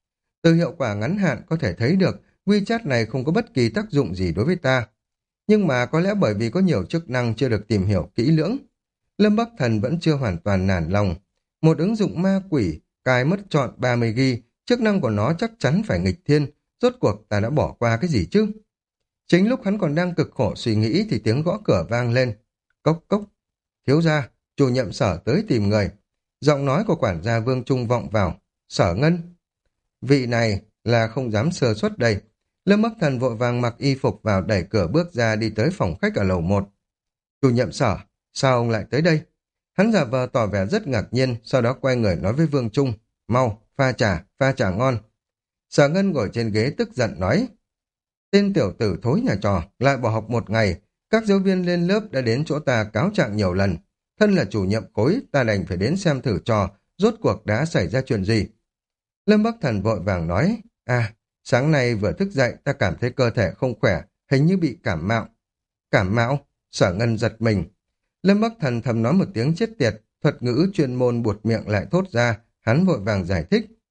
A: Từ hiệu quả ngắn hạn có thể thấy được WeChat này không có bất kỳ tác dụng gì đối với ta. Nhưng mà có lẽ bởi vì có nhiều chức năng chưa được tìm hiểu kỹ lưỡng, Lâm Bắc Thần vẫn chưa hoàn toàn nản lòng. Một ứng dụng ma quỷ, cài mất trọn ba mươi gi ga bai, chức năng của nó chắc chắn phải nghịch thiên, rốt cuộc ta đã bỏ qua cái gì chứ? Chính lúc hắn còn đang cực khổ suy nghĩ thì tiếng gõ cửa vang lên. Cốc cốc, thiếu gia, chủ nhiệm Sở tới tìm người. Giọng nói của quản gia Vương Trung vọng vào. Sở Ngân. Vị này là không dám sơ suất đây. Lâm Bắc Thần vội vàng mặc y phục vào, đẩy cửa bước ra đi tới phòng khách ở lầu một. Chủ nhiệm Sở, sao ông lại tới đây? Hắn giả vờ tỏ vẻ rất ngạc nhiên, sau đó quay người nói với Vương Trung. Mau, pha trà, pha trà ngon. Sở Ngân ngồi trên ghế tức giận nói. Tên tiểu tử thối nhà trò, lại bỏ học một ngày. Các giáo viên lên lớp đã đến chỗ ta cáo trạng nhiều lần. Thân là chủ nhiệm khối, ta đành phải đến xem thử trò, rốt cuộc đã xảy ra chuyện gì. Lâm Bắc Thần vội vàng nói. À, sáng nay vừa thức dậy ta cảm thấy cơ thể không khỏe, hình như bị cảm mạo. Cảm mạo? Sở Ngân giật mình. Lâm Bắc Thần thầm nói một tiếng chết tiệt, thuật ngữ chuyên môn buột miệng lại thốt ra, hắn vội vàng giải thích.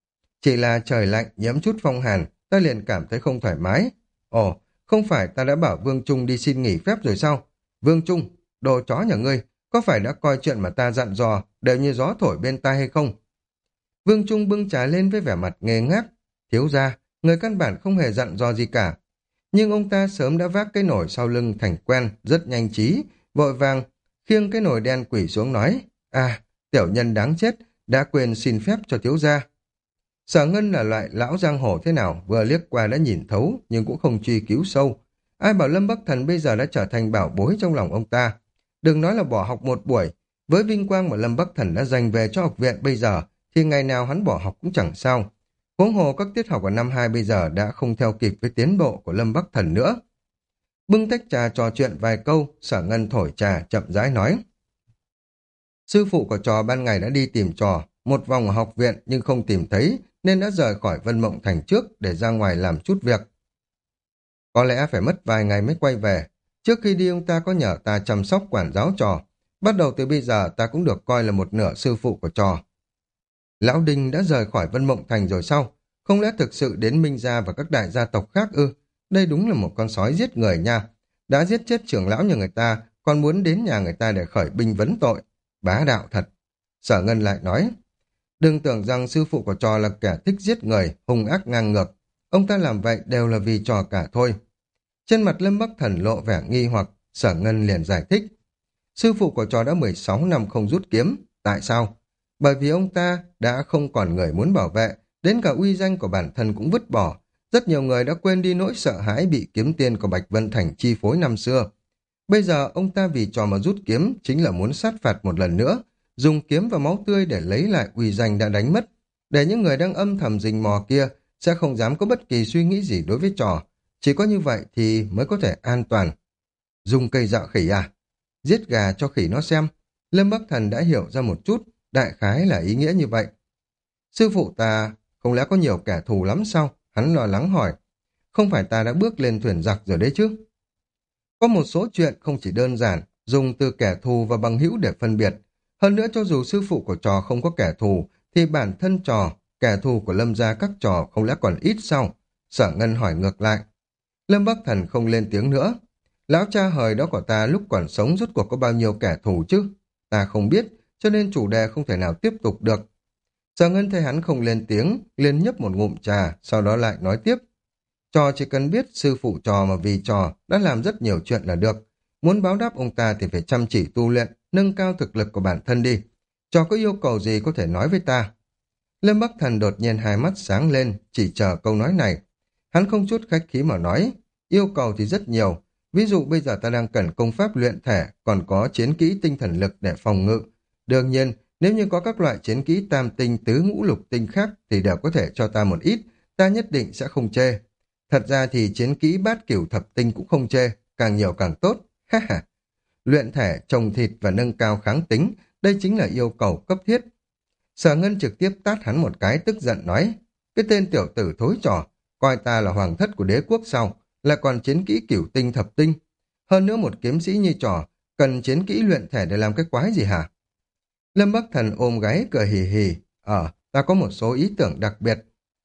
A: Chỉ là trời lạnh nhiễm chút phong hàn, ta liền cảm thấy không thoải mái. Ồ, không phải ta đã bảo Vương Trung đi xin nghỉ phép rồi sao? Vương Trung, đồ chó nhà ngươi, có phải đã coi chuyện mà ta dặn dò đều như gió thổi bên tai hay không? Vương Trung bưng trà lên với vẻ mặt ngơ ngác. Thiếu gia, người căn bản không hề dặn dò gì cả. Nhưng ông ta sớm đã vác cái nồi sau lưng thành quen, rất nhanh trí, vội vàng, khiêng cái nồi đen quỷ xuống nói. À, tiểu nhân đáng chết, đã quên xin phép cho thiếu gia. Sở Ngân là loại lão giang hồ thế nào, vừa liếc qua đã nhìn thấu, nhưng cũng không truy cứu sâu. Ai bảo Lâm Bắc Thần bây giờ đã trở thành bảo bối trong lòng ông ta. Đừng nói là bỏ học một buổi, với vinh quang mà Lâm Bắc Thần đã dành về cho học viện bây giờ, thì ngày nào hắn bỏ học cũng chẳng sao. Huống hồ các tiết học ở năm hai bây giờ đã không theo kịp với tiến độ của Lâm Bắc Thần nữa. Bưng tách trà trò chuyện vài câu, Sở Ngân thổi trà chậm rãi nói. Sư phụ của trò ban ngày đã đi tìm trò, một vòng ở học viện nhưng không tìm thấy, nên đã rời khỏi Vân Mộng Thành trước để ra ngoài làm chút việc. Có lẽ phải mất vài ngày mới quay về. Trước khi đi ông ta có nhờ ta chăm sóc quản giáo trò. Bắt đầu từ bây giờ ta cũng được coi là một nửa sư phụ của trò. Lão Đinh đã rời khỏi Vân Mộng Thành rồi sao? Không lẽ thực sự đến Minh Gia và các đại gia tộc khác ư? Đây đúng là một con sói giết người nha. Đã giết chết trưởng lão nhà người ta, còn muốn đến nhà người ta để khởi binh vấn tội. Bá đạo thật. Sở Ngân lại nói. Đừng tưởng rằng sư phụ của trò là kẻ thích giết người, hung ác ngang ngược. Ông ta làm vậy đều là vì trò cả thôi. Trên mặt Lâm Bắc Thần lộ vẻ nghi hoặc, Sở Ngân liền giải thích. Sư phụ của trò đã mười sáu năm không rút kiếm. Tại sao? Bởi vì ông ta đã không còn người muốn bảo vệ, đến cả uy danh của bản thân cũng vứt bỏ. Rất nhiều người đã quên đi nỗi sợ hãi bị kiếm tiên của Bạch Vân Thành chi phối năm xưa. Bây giờ ông ta vì trò mà rút kiếm chính là muốn sát phạt một lần nữa, dùng kiếm và máu tươi để lấy lại uy danh đã đánh mất, để những người đang âm thầm rình mò kia sẽ không dám có bất kỳ suy nghĩ gì đối với trò. Chỉ có như vậy thì mới có thể an toàn. Dùng cây dạo khỉ à? Giết gà cho khỉ nó xem. Lâm Bắc Thần đã hiểu ra một chút, đại khái là ý nghĩa như vậy. Sư phụ ta không lẽ có nhiều kẻ thù lắm sao? Hắn lo lắng hỏi. Không phải ta đã bước lên thuyền giặc rồi đấy chứ? Có một số chuyện không chỉ đơn giản, dùng từ kẻ thù và bằng hữu để phân biệt. Hơn nữa cho dù sư phụ của trò không có kẻ thù, thì bản thân trò, kẻ thù của Lâm gia các trò không lẽ còn ít sao? Sở Ngân hỏi ngược lại. Lâm Bắc Thần không lên tiếng nữa. Lão cha hời đó của ta lúc còn sống rốt cuộc có bao nhiêu kẻ thù chứ? Ta không biết, cho nên chủ đề không thể nào tiếp tục được. Sở Ngân thấy hắn không lên tiếng, liền nhấp một ngụm trà, sau đó lại nói tiếp. Trò chỉ cần biết sư phụ trò mà vì trò đã làm rất nhiều chuyện là được. Muốn báo đáp ông ta thì phải chăm chỉ tu luyện, nâng cao thực lực của bản thân đi. Trò có yêu cầu gì có thể nói với ta. Lâm Bắc Thần đột nhiên hai mắt sáng lên, chỉ chờ câu nói này. Hắn không chút khách khí mà nói, yêu cầu thì rất nhiều. Ví dụ bây giờ ta đang cần công pháp luyện thể, còn có chiến kỹ tinh thần lực để phòng ngự. Đương nhiên, nếu như có các loại chiến kỹ tam tinh tứ ngũ lục tinh khác thì đều có thể cho ta một ít, ta nhất định sẽ không chê. Thật ra thì chiến kỹ bát cửu thập tinh cũng không chê, càng nhiều càng tốt. Ha ha. Luyện thể, trồng thịt và nâng cao kháng tính, đây chính là yêu cầu cấp thiết. Sở Ngân trực tiếp tát hắn một cái tức giận nói, cái tên tiểu tử thối trò, coi ta là hoàng thất của đế quốc sau, lại còn chiến kỹ cửu tinh thập tinh. Hơn nữa một kiếm sĩ như trò, cần chiến kỹ luyện thể để làm cái quái gì hả? Lâm Bắc Thần ôm gáy cười hì hì, ờ, ta có một số ý tưởng đặc biệt.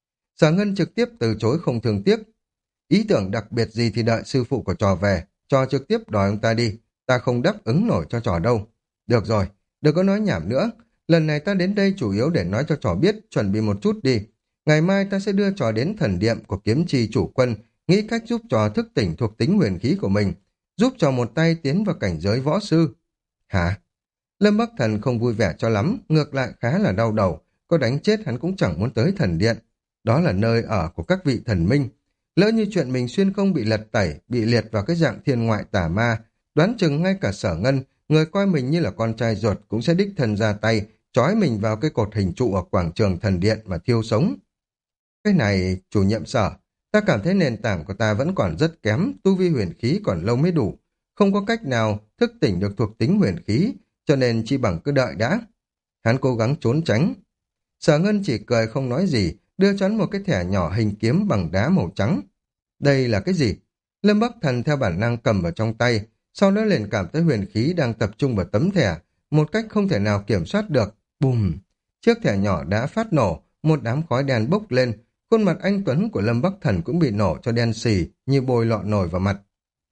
A: Sở Ngân trực tiếp từ chối không thương tiếc. Ý tưởng đặc biệt gì thì đợi sư phụ của trò về, trò trực tiếp đòi ông ta đi, ta không đáp ứng nổi cho trò đâu. Được rồi, đừng có nói nhảm nữa, lần này ta đến đây chủ yếu để nói cho trò biết, chuẩn bị một chút đi. Ngày mai ta sẽ đưa trò đến thần điện của kiếm trì chủ quân, nghĩ cách giúp trò thức tỉnh thuộc tính huyền khí của mình, giúp trò một tay tiến vào cảnh giới võ sư. Hả? Lâm Bắc Thần không vui vẻ cho lắm, ngược lại khá là đau đầu, có đánh chết hắn cũng chẳng muốn tới thần điện. Đó là nơi ở của các vị thần minh. Lỡ như chuyện mình xuyên không bị lật tẩy, bị liệt vào cái dạng thiên ngoại tà ma, đoán chừng ngay cả Sở Ngân, người coi mình như là con trai ruột cũng sẽ đích thân ra tay, trói mình vào cái cột hình trụ ở quảng trường thần điện mà thiêu sống. Cái này, chủ nhiệm Sở, ta cảm thấy nền tảng của ta vẫn còn rất kém, tu vi huyền khí còn lâu mới đủ, không có cách nào thức tỉnh được thuộc tính huyền khí, cho nên chi bằng cứ đợi đã. Hắn cố gắng trốn tránh. Sở Ngân chỉ cười không nói gì, đưa cho hắn một cái thẻ nhỏ hình kiếm bằng đá màu trắng. Đây là cái gì? Lâm Bắc Thần theo bản năng cầm vào trong tay, sau đó liền cảm thấy huyền khí đang tập trung vào tấm thẻ, một cách không thể nào kiểm soát được. Bùm! Chiếc thẻ nhỏ đã phát nổ, một đám khói đen bốc lên, khuôn mặt anh tuấn của Lâm Bắc Thần cũng bị nổ cho đen xì như bôi lọ nồi vào mặt.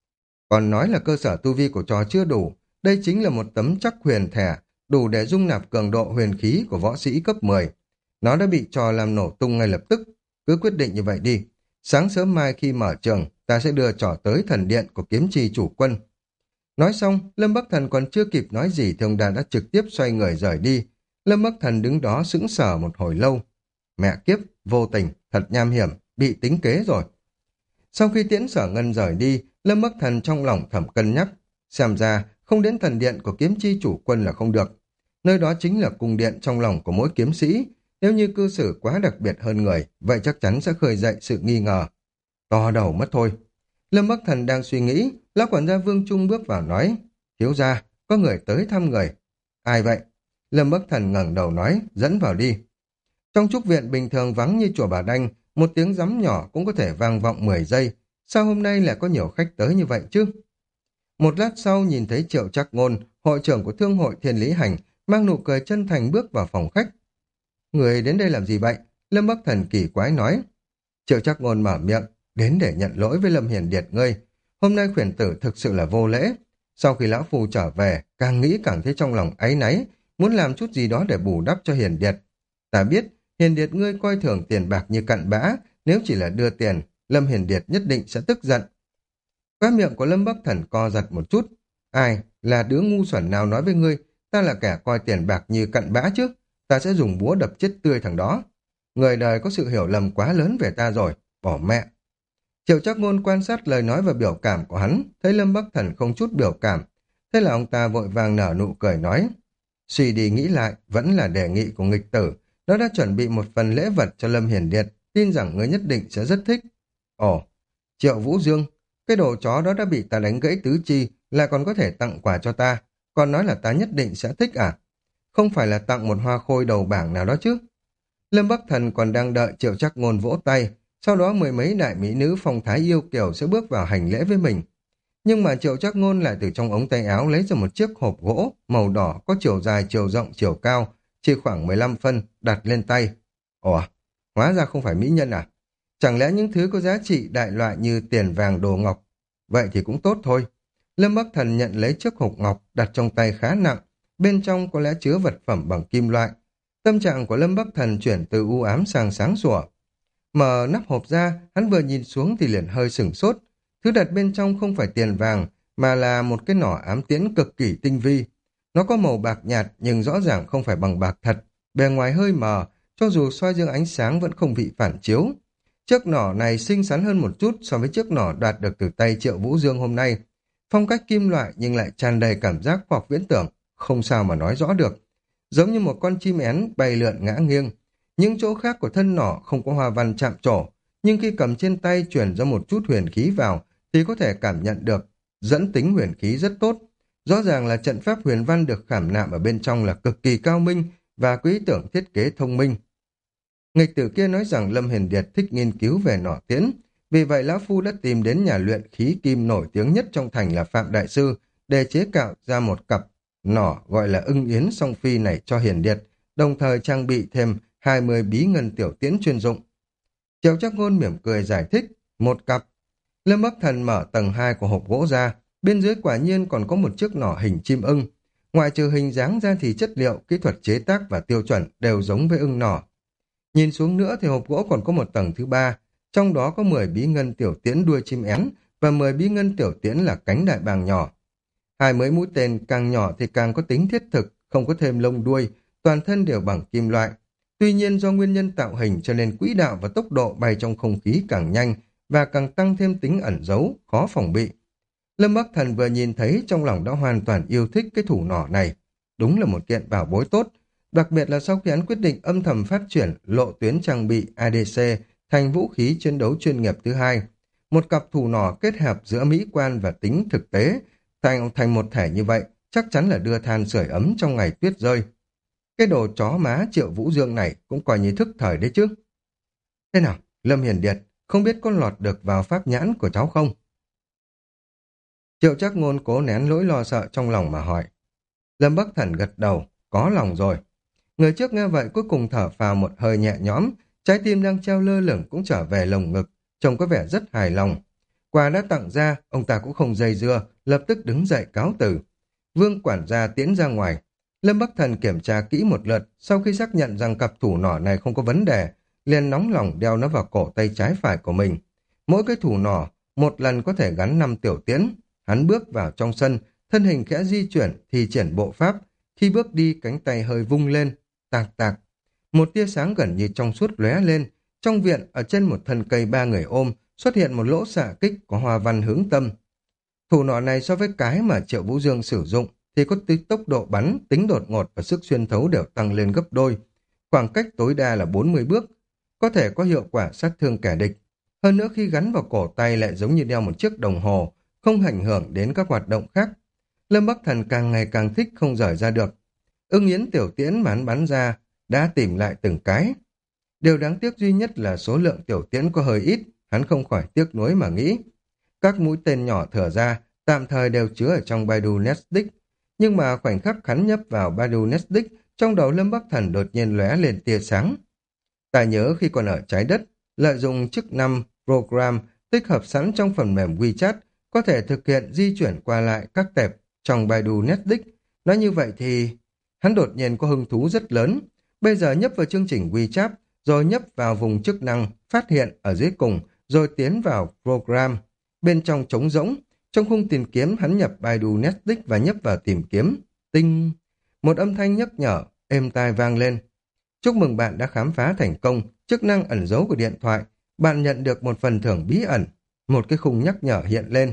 A: Còn nói là cơ sở tu vi của trò chưa đủ, đây chính là một tấm chắc huyền thẻ, đủ để dung nạp cường độ huyền khí của võ sĩ cấp mười. Nó đã bị trò làm nổ tung ngay lập tức. Cứ quyết định như vậy đi. Sáng sớm mai khi mở trường, ta sẽ đưa trò tới thần điện của kiếm chi chủ quân. Nói xong, Lâm Bắc Thần còn chưa kịp nói gì thì ông ta đã trực tiếp xoay người rời đi. Lâm Bắc Thần đứng đó sững sờ một hồi lâu. Mẹ kiếp, vô tình, thật nham hiểm, bị tính kế rồi. Sau khi Tiễn Sở Ngân rời đi, Lâm Bắc Thần trong lòng thầm cân nhắc. Xem ra, không đến thần điện của kiếm chi chủ quân là không được. Nơi đó chính là cung điện trong lòng của mỗi kiếm sĩ. Nếu như cư xử quá đặc biệt hơn người, vậy chắc chắn sẽ khơi dậy sự nghi ngờ. To đầu mất thôi. Lâm Bắc Thần đang suy nghĩ, lão quản gia Vương Trung bước vào nói, thiếu gia, có người tới thăm người. Ai vậy? Lâm Bắc Thần ngẩng đầu nói, dẫn vào đi. Trong trúc viện bình thường vắng như chùa Bà Đanh, một tiếng giấm nhỏ cũng có thể vang vọng mười giây. Sao hôm nay lại có nhiều khách tới như vậy chứ? Một lát sau nhìn thấy Triệu Trác Ngôn, hội trưởng của Thương hội Thiên Lý Hành, mang nụ cười chân thành bước vào phòng khách. Người đến đây làm gì vậy? Lâm Bắc Thần kỳ quái nói. Triệu Trác Ngôn mở miệng, đến để nhận lỗi với Lâm Hiền Điệt ngươi. Hôm nay khuyển tử thực sự là vô lễ. Sau khi lão phu trở về, càng nghĩ càng thấy trong lòng áy náy, muốn làm chút gì đó để bù đắp cho Hiền Điệt. Ta biết, Hiền Điệt ngươi coi thường tiền bạc như cặn bã, nếu chỉ là đưa tiền, Lâm Hiền Điệt nhất định sẽ tức giận. Khóe miệng của Lâm Bắc Thần co giật một chút. Ai, là đứa ngu xuẩn nào nói với ngươi, ta là kẻ coi tiền bạc như cặn bã chứ, ta sẽ dùng búa đập chết tươi thằng đó. Người đời có sự hiểu lầm quá lớn về ta rồi, bỏ mẹ. Triệu Trác Ngôn quan sát lời nói và biểu cảm của hắn, thấy Lâm Bắc Thần không chút biểu cảm. Thế là ông ta vội vàng nở nụ cười nói, suy đi nghĩ lại, vẫn là đề nghị của nghịch tử. Nó đã chuẩn bị một phần lễ vật cho Lâm Hiền Điệt, tin rằng ngươi nhất định sẽ rất thích. Ồ, Triệu Vũ Dương, cái đồ chó đó đã bị ta đánh gãy tứ chi, lại còn có thể tặng quà cho ta, còn nói là ta nhất định sẽ thích à? Không phải là tặng một hoa khôi đầu bảng nào đó chứ? Lâm Bắc Thần còn đang đợi Triệu Trác Ngôn vỗ tay, sau đó mười mấy đại mỹ nữ phong thái yêu kiều sẽ bước vào hành lễ với mình. Nhưng mà Triệu Trác Ngôn lại từ trong ống tay áo lấy ra một chiếc hộp gỗ màu đỏ có chiều dài, chiều rộng, chiều cao, chỉ khoảng mười lăm phân, đặt lên tay. Ồ, hóa ra không phải mỹ nhân à? Chẳng lẽ những thứ có giá trị đại loại như tiền vàng đồ ngọc? Vậy thì cũng tốt thôi. Lâm Bắc Thần nhận lấy chiếc hộp ngọc đặt trong tay khá nặng, bên trong có lẽ chứa vật phẩm bằng kim loại. Tâm trạng của Lâm Bắc Thần chuyển từ u ám sang sáng sủa. Mở nắp hộp ra, hắn vừa nhìn xuống thì liền hơi sửng sốt. Thứ đặt bên trong không phải tiền vàng, mà là một cái nỏ ám tiễn cực kỳ tinh vi. Nó có màu bạc nhạt nhưng rõ ràng không phải bằng bạc thật, bề ngoài hơi mờ, cho dù soi dương ánh sáng vẫn không bị phản chiếu. Chiếc nỏ này xinh xắn hơn một chút so với chiếc nỏ đoạt được từ tay Triệu Vũ Dương hôm nay. Phong cách kim loại nhưng lại tràn đầy cảm giác khoa học viễn tưởng, không sao mà nói rõ được. Giống như một con chim én bay lượn ngã nghiêng. Những chỗ khác của thân nỏ không có hoa văn chạm trổ, nhưng khi cầm trên tay chuyển ra một chút huyền khí vào thì có thể cảm nhận được dẫn tính huyền khí rất tốt. Rõ ràng là trận pháp huyền văn được khảm nạm ở bên trong là cực kỳ cao minh và có ý tưởng thiết kế thông minh. Nghịch tử kia nói rằng Lâm Hiền Điệt thích nghiên cứu về nỏ tiễn, vì vậy Lão Phu đã tìm đến nhà luyện khí kim nổi tiếng nhất trong thành là Phạm Đại Sư để chế tạo ra một cặp nỏ gọi là ưng yến song phi này cho Hiền Điệt, đồng thời trang bị thêm hai mươi bí ngân tiểu tiễn chuyên dụng. Triệu Trác Ngôn mỉm cười giải thích, một cặp. Lâm Bắc Thần mở tầng hai của hộp gỗ ra, bên dưới quả nhiên còn có một chiếc nỏ hình chim ưng. Ngoại trừ hình dáng ra thì chất liệu, kỹ thuật chế tác và tiêu chuẩn đều giống với ưng nỏ. Nhìn xuống nữa thì hộp gỗ còn có một tầng thứ ba, trong đó có mười bí ngân tiểu tiễn đuôi chim én và mười bí ngân tiểu tiễn là cánh đại bàng nhỏ. Hai mấy mũi tên càng nhỏ thì càng có tính thiết thực, không có thêm lông đuôi, toàn thân đều bằng kim loại. Tuy nhiên do nguyên nhân tạo hình cho nên quỹ đạo và tốc độ bay trong không khí càng nhanh và càng tăng thêm tính ẩn giấu, khó phòng bị. Lâm Bắc Thần vừa nhìn thấy trong lòng đã hoàn toàn yêu thích cái thủ nỏ này. Đúng là một kiện bảo bối tốt, đặc biệt là sau khi hắn quyết định âm thầm phát triển lộ tuyến trang bị a đê xê thành vũ khí chiến đấu chuyên nghiệp thứ hai. Một cặp thủ nỏ kết hợp giữa mỹ quan và tính thực tế thành, thành một thể như vậy chắc chắn là đưa than sưởi ấm trong ngày tuyết rơi. Cái đồ chó má Triệu Vũ Dương này cũng coi như thức thời đấy chứ. Thế nào, Lâm Hiền Điệt, không biết có lọt được vào pháp nhãn của cháu không? Triệu Trác Ngôn cố nén nỗi lo sợ trong lòng mà hỏi. Lâm Bắc Thần gật đầu, có lòng rồi. Người trước nghe vậy cuối cùng thở phào một hơi nhẹ nhõm, trái tim đang treo lơ lửng cũng trở về lồng ngực, trông có vẻ rất hài lòng. Quà đã tặng ra, ông ta cũng không dây dưa, lập tức đứng dậy cáo từ. Vương quản gia tiễn ra ngoài. Lâm Bắc Thần kiểm tra kỹ một lượt, sau khi xác nhận rằng cặp thủ nỏ này không có vấn đề, liền nóng lòng đeo nó vào cổ tay trái phải của mình. Mỗi cái thủ nỏ, một lần có thể gắn năm tiểu tiễn. Hắn bước vào trong sân, thân hình khẽ di chuyển, thì triển bộ pháp. Khi bước đi, cánh tay hơi vung lên, tạc tạc. Một tia sáng gần như trong suốt lóe lên. Trong viện, ở trên một thân cây ba người ôm, xuất hiện một lỗ xạ kích có hoa văn hướng tâm. Thủ nỏ này so với cái mà Triệu Vũ Dương sử dụng thì có tí tốc độ bắn, tính đột ngột và sức xuyên thấu đều tăng lên gấp đôi. Khoảng cách tối đa là bốn mươi bước, có thể có hiệu quả sát thương kẻ địch. Hơn nữa khi gắn vào cổ tay lại giống như đeo một chiếc đồng hồ, không ảnh hưởng đến các hoạt động khác. Lâm Bắc Thần càng ngày càng thích không rời ra được. Ưng Yến tiểu tiễn mà hắn bắn ra đã tìm lại từng cái. Điều đáng tiếc duy nhất là số lượng tiểu tiễn có hơi ít, hắn không khỏi tiếc nuối mà nghĩ. Các mũi tên nhỏ thở ra, tạm thời đều chứa ở trong Baidu Netdisk, nhưng mà khoảnh khắc hắn nhấp vào Baidu Netdisk, trong đầu Lâm Bắc Thần đột nhiên lóe lên tia sáng. Ta nhớ khi còn ở trái đất, lợi dụng chức năng program tích hợp sẵn trong phần mềm WeChat, có thể thực hiện di chuyển qua lại các tệp trong Baidu Netdisk. Nói như vậy thì hắn đột nhiên có hứng thú rất lớn. Bây giờ nhấp vào chương trình WeChat, rồi nhấp vào vùng chức năng phát hiện ở dưới cùng, rồi tiến vào program. Bên trong trống rỗng, trong khung tìm kiếm hắn nhập Baidu Netdisk và nhấp vào tìm kiếm. Tinh! Một âm thanh nhắc nhở, êm tai vang lên. Chúc mừng bạn đã khám phá thành công chức năng ẩn dấu của điện thoại. Bạn nhận được một phần thưởng bí ẩn. Một cái khung nhắc nhở hiện lên.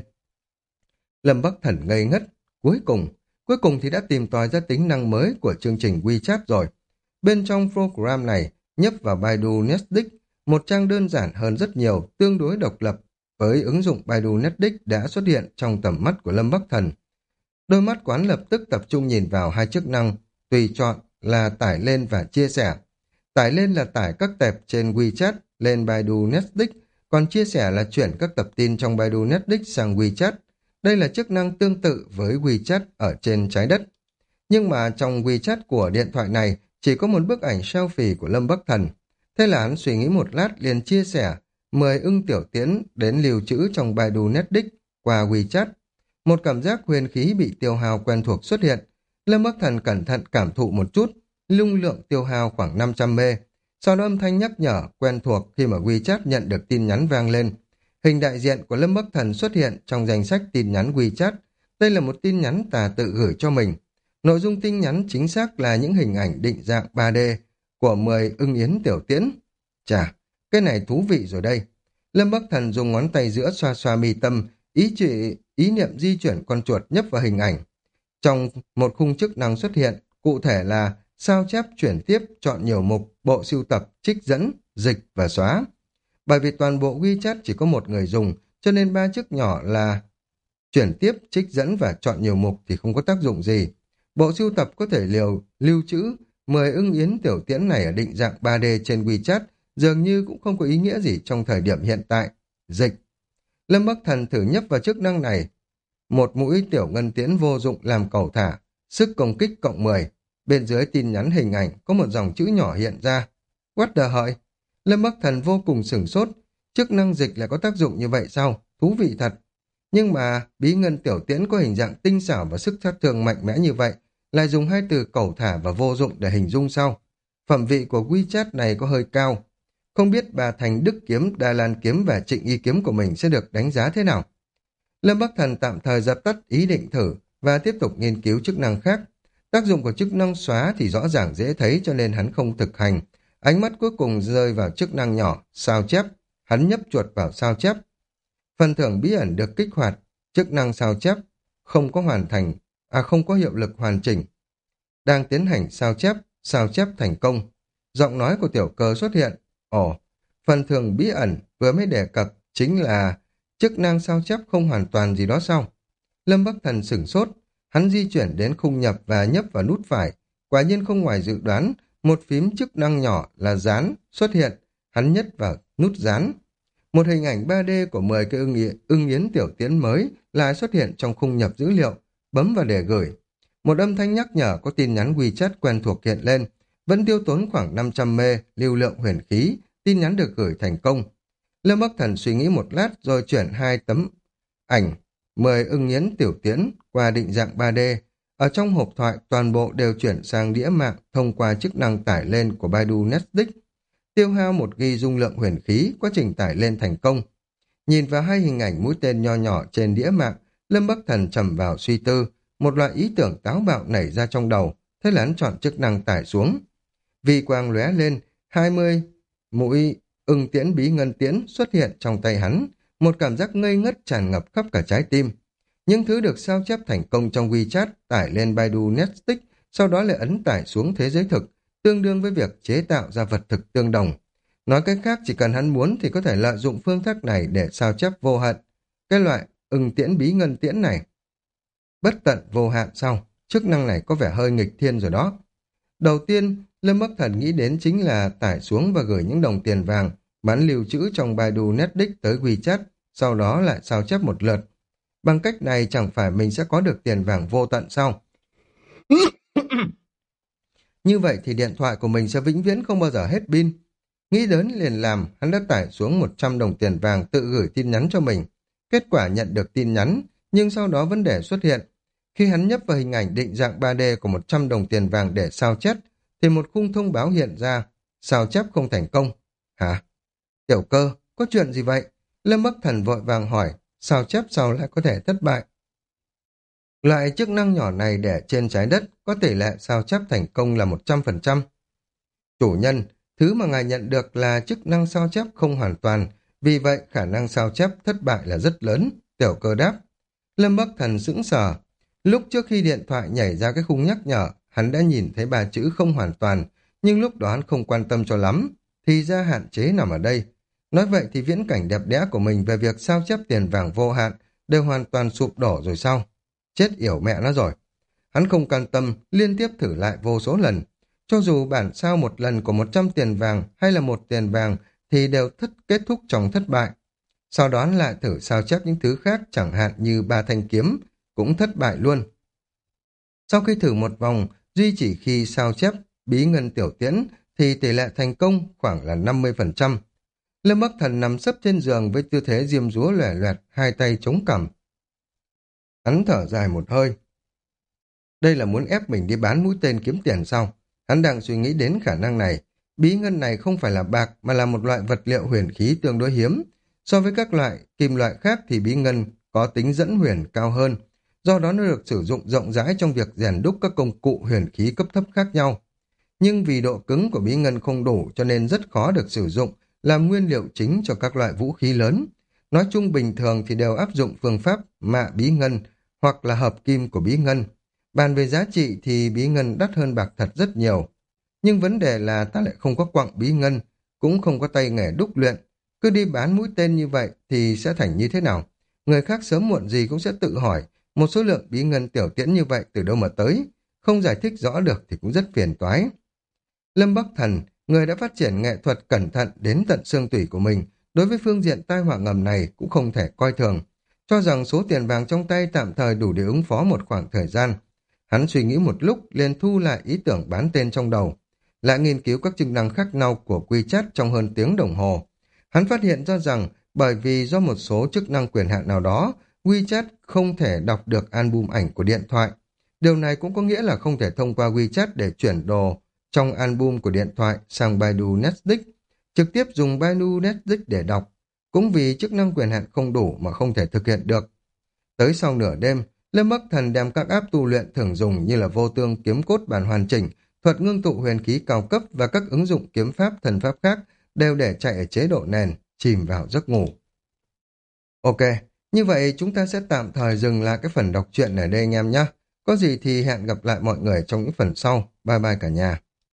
A: Lâm Bắc Thần ngây ngất. Cuối cùng, cuối cùng thì đã tìm tòi ra tính năng mới của chương trình WeChat rồi. Bên trong program này, nhấp vào Baidu Netdisk, một trang đơn giản hơn rất nhiều, tương đối độc lập với ứng dụng Baidu Netdisk đã xuất hiện trong tầm mắt của Lâm Bắc Thần. Đôi mắt quán lập tức tập trung nhìn vào hai chức năng, tùy chọn là tải lên và chia sẻ. Tải lên là tải các tệp trên WeChat lên Baidu Netdisk, còn chia sẻ là chuyển các tập tin trong Baidu Netdisk sang WeChat. Đây là chức năng tương tự với WeChat ở trên trái đất. Nhưng mà trong WeChat của điện thoại này chỉ có một bức ảnh selfie của Lâm Bắc Thần. Thế là hắn suy nghĩ một lát liền chia sẻ mười ưng tiểu tiễn đến lưu trữ trong Baidu Netdisk qua WeChat. Một cảm giác huyền khí bị tiêu hao quen thuộc xuất hiện. Lâm Bắc Thần cẩn thận cảm thụ một chút, dung lượng tiêu hao khoảng năm trăm mê. Sau đó âm thanh nhắc nhở quen thuộc khi mà WeChat nhận được tin nhắn vang lên. Hình đại diện của Lâm Bắc Thần xuất hiện trong danh sách tin nhắn WeChat. Đây là một tin nhắn tà tự gửi cho mình. Nội dung tin nhắn chính xác là những hình ảnh định dạng ba D của mười ưng yến tiểu tiễn. Chà, cái này thú vị rồi đây. Lâm Bắc Thần dùng ngón tay giữa xoa xoa mi tâm, ý chỉ ý niệm di chuyển con chuột nhấp vào hình ảnh. Trong một khung chức năng xuất hiện, cụ thể là sao chép chuyển tiếp, chọn nhiều mục, bộ sưu tập, trích dẫn, dịch và xóa. Bởi vì toàn bộ WeChat chỉ có một người dùng, cho nên ba chức nhỏ là chuyển tiếp, trích dẫn và chọn nhiều mục thì không có tác dụng gì. Bộ sưu tập có thể liều lưu trữ mười ưng yến tiểu tiễn này ở định dạng ba D trên WeChat, dường như cũng không có ý nghĩa gì trong thời điểm hiện tại. Dịch. Lâm Bắc Thần thử nhấp vào chức năng này. Một mũi tiểu ngân tiễn vô dụng làm cầu thả, sức công kích cộng mười. Bên dưới tin nhắn hình ảnh có một dòng chữ nhỏ hiện ra. What the hell? Lâm Bắc Thần vô cùng sửng sốt. Chức năng dịch lại có tác dụng như vậy sao? Thú vị thật. Nhưng mà bí ngân tiểu tiễn có hình dạng tinh xảo và sức sát thương mạnh mẽ như vậy, lại dùng hai từ cầu thả và vô dụng để hình dung sao? Phẩm vị của WeChat này có hơi cao. Không biết bà Thành Đức kiếm, Đà Lan kiếm và Trịnh Y kiếm của mình sẽ được đánh giá thế nào? Lâm Bắc Thần tạm thời dập tắt ý định thử và tiếp tục nghiên cứu chức năng khác. Tác dụng của chức năng xóa thì rõ ràng dễ thấy cho nên hắn không thực hành. Ánh mắt cuối cùng rơi vào chức năng nhỏ, sao chép. Hắn nhấp chuột vào sao chép. Phần thưởng bí ẩn được kích hoạt. Chức năng sao chép không có hoàn thành, à không có hiệu lực hoàn chỉnh. Đang tiến hành sao chép, sao chép thành công. Giọng nói của tiểu cơ xuất hiện. Ồ, phần thưởng bí ẩn vừa mới đề cập chính là chức năng sao chép không hoàn toàn gì đó sao? Lâm Bắc Thần sửng sốt, hắn di chuyển đến khung nhập và nhấp vào nút phải. Quả nhiên không ngoài dự đoán, một phím chức năng nhỏ là dán xuất hiện, hắn nhấp vào nút dán. Một hình ảnh ba D của mười cái ưng, ưng yến tiểu tiễn mới lại xuất hiện trong khung nhập dữ liệu, bấm vào để gửi. Một âm thanh nhắc nhở có tin nhắn WeChat quen thuộc hiện lên, vẫn tiêu tốn khoảng năm trăm mê lưu lượng huyền khí, tin nhắn được gửi thành công. Lâm Bắc Thần suy nghĩ một lát rồi chuyển hai tấm ảnh mười ưng nghiến tiểu tiễn qua định dạng ba D. Ở trong hộp thoại toàn bộ đều chuyển sang đĩa mạng thông qua chức năng tải lên của Baidu Netdisk. Tiêu hao một ghi dung lượng huyền khí, quá trình tải lên thành công. Nhìn vào hai hình ảnh mũi tên nho nhỏ trên đĩa mạng, Lâm Bắc Thần trầm vào suy tư, một loại ý tưởng táo bạo nảy ra trong đầu, thế là hắn chọn chức năng tải xuống. Vi quang lóe lên, hai mươi mũi ưng tiễn bí ngân tiễn xuất hiện trong tay hắn, một cảm giác ngây ngất tràn ngập khắp cả trái tim. Những thứ được sao chép thành công trong WeChat tải lên Baidu Netdisk, sau đó lại ấn tải xuống thế giới thực, tương đương với việc chế tạo ra vật thực tương đồng. Nói cách khác, chỉ cần hắn muốn thì có thể lợi dụng phương thức này để sao chép vô hạn. Cái loại ưng tiễn bí ngân tiễn này, bất tận vô hạn sau, chức năng này có vẻ hơi nghịch thiên rồi đó. Đầu tiên, Lâm Bắc Thần nghĩ đến chính là tải xuống và gửi những đồng tiền vàng bán lưu trữ trong Baidu Netdisk tới WeChat, sau đó lại sao chép một lượt. Bằng cách này chẳng phải mình sẽ có được tiền vàng vô tận sao? Như vậy thì điện thoại của mình sẽ vĩnh viễn không bao giờ hết pin. Nghĩ đến liền làm, hắn đã tải xuống một trăm đồng tiền vàng tự gửi tin nhắn cho mình. Kết quả nhận được tin nhắn, nhưng sau đó vấn đề xuất hiện. Khi hắn nhấp vào hình ảnh định dạng ba D của một trăm đồng tiền vàng để sao chép, thì một khung thông báo hiện ra, sao chép không thành công. Hả? Tiểu Cơ, có chuyện gì vậy? Lâm Bắc Thần vội vàng hỏi, sao chép sao lại có thể thất bại? Loại chức năng nhỏ này để trên trái đất có tỷ lệ sao chép thành công là một trăm phần trăm. Chủ nhân, thứ mà ngài nhận được là chức năng sao chép không hoàn toàn, vì vậy khả năng sao chép thất bại là rất lớn. Tiểu Cơ đáp. Lâm Bắc Thần sững sờ. Lúc trước khi điện thoại nhảy ra cái khung nhắc nhở, hắn đã nhìn thấy ba chữ không hoàn toàn, nhưng lúc đó hắn không quan tâm cho lắm. Thì ra hạn chế nằm ở đây. Nói vậy thì viễn cảnh đẹp đẽ của mình về việc sao chép tiền vàng vô hạn đều hoàn toàn sụp đổ rồi sao? Chết yểu mẹ nó rồi. Hắn không can tâm, liên tiếp thử lại vô số lần. Cho dù bản sao một lần của một trăm tiền vàng hay là một tiền vàng thì đều thất kết thúc trong thất bại. Sau đó hắn lại thử sao chép những thứ khác, chẳng hạn như ba thanh kiếm, cũng thất bại luôn. Sau khi thử một vòng, duy chỉ khi sao chép bí ngân tiểu tiễn thì tỷ lệ thành công khoảng là năm mươi phần trăm. Lâm Bắc Thần nằm sấp trên giường với tư thế diêm dúa lòe loẹt, hai tay chống cằm. Hắn thở dài một hơi. Đây là muốn ép mình đi bán mũi tên kiếm tiền sao? Hắn đang suy nghĩ đến khả năng này. Bí ngân này không phải là bạc mà là một loại vật liệu huyền khí tương đối hiếm. So với các loại kim loại khác thì bí ngân có tính dẫn huyền cao hơn. Do đó nó được sử dụng rộng rãi trong việc rèn đúc các công cụ huyền khí cấp thấp khác nhau. Nhưng vì độ cứng của bí ngân không đủ cho nên rất khó được sử dụng làm nguyên liệu chính cho các loại vũ khí lớn. Nói chung bình thường thì đều áp dụng phương pháp mạ bí ngân hoặc là hợp kim của bí ngân. Bàn về giá trị thì bí ngân đắt hơn bạc thật rất nhiều. Nhưng vấn đề là ta lại không có quặng bí ngân, cũng không có tay nghề đúc luyện. Cứ đi bán mũi tên như vậy thì sẽ thành như thế nào? Người khác sớm muộn gì cũng sẽ tự hỏi, một số lượng bí ngân tiểu tiễn như vậy từ đâu mà tới? Không giải thích rõ được thì cũng rất phiền toái. Lâm Bắc Thần, người đã phát triển nghệ thuật cẩn thận đến tận xương tủy của mình, đối với phương diện tai họa ngầm này cũng không thể coi thường. Cho rằng số tiền vàng trong tay tạm thời đủ để ứng phó một khoảng thời gian. Hắn suy nghĩ một lúc liền thu lại ý tưởng bán tên trong đầu, lại nghiên cứu các chức năng khác nhau của WeChat trong hơn tiếng đồng hồ. Hắn phát hiện ra rằng bởi vì do một số chức năng quyền hạn nào đó, WeChat không thể đọc được album ảnh của điện thoại. Điều này cũng có nghĩa là không thể thông qua WeChat để chuyển đồ trong album của điện thoại sang Baidu Netdisk, trực tiếp dùng Baidu Netdisk để đọc. Cũng vì chức năng quyền hạn không đủ mà không thể thực hiện được. Tới sau nửa đêm, Lâm Bắc Thần đem các app tu luyện thường dùng như là vô tương kiếm cốt bản hoàn chỉnh, thuật ngưng tụ huyền khí cao cấp và các ứng dụng kiếm pháp thần pháp khác đều để chạy ở chế độ nền, chìm vào giấc ngủ. Ok, như vậy chúng ta sẽ tạm thời dừng lại cái phần đọc truyện ở đây anh em nhé. Có gì thì hẹn gặp lại mọi người trong những phần sau. Bye bye cả nhà.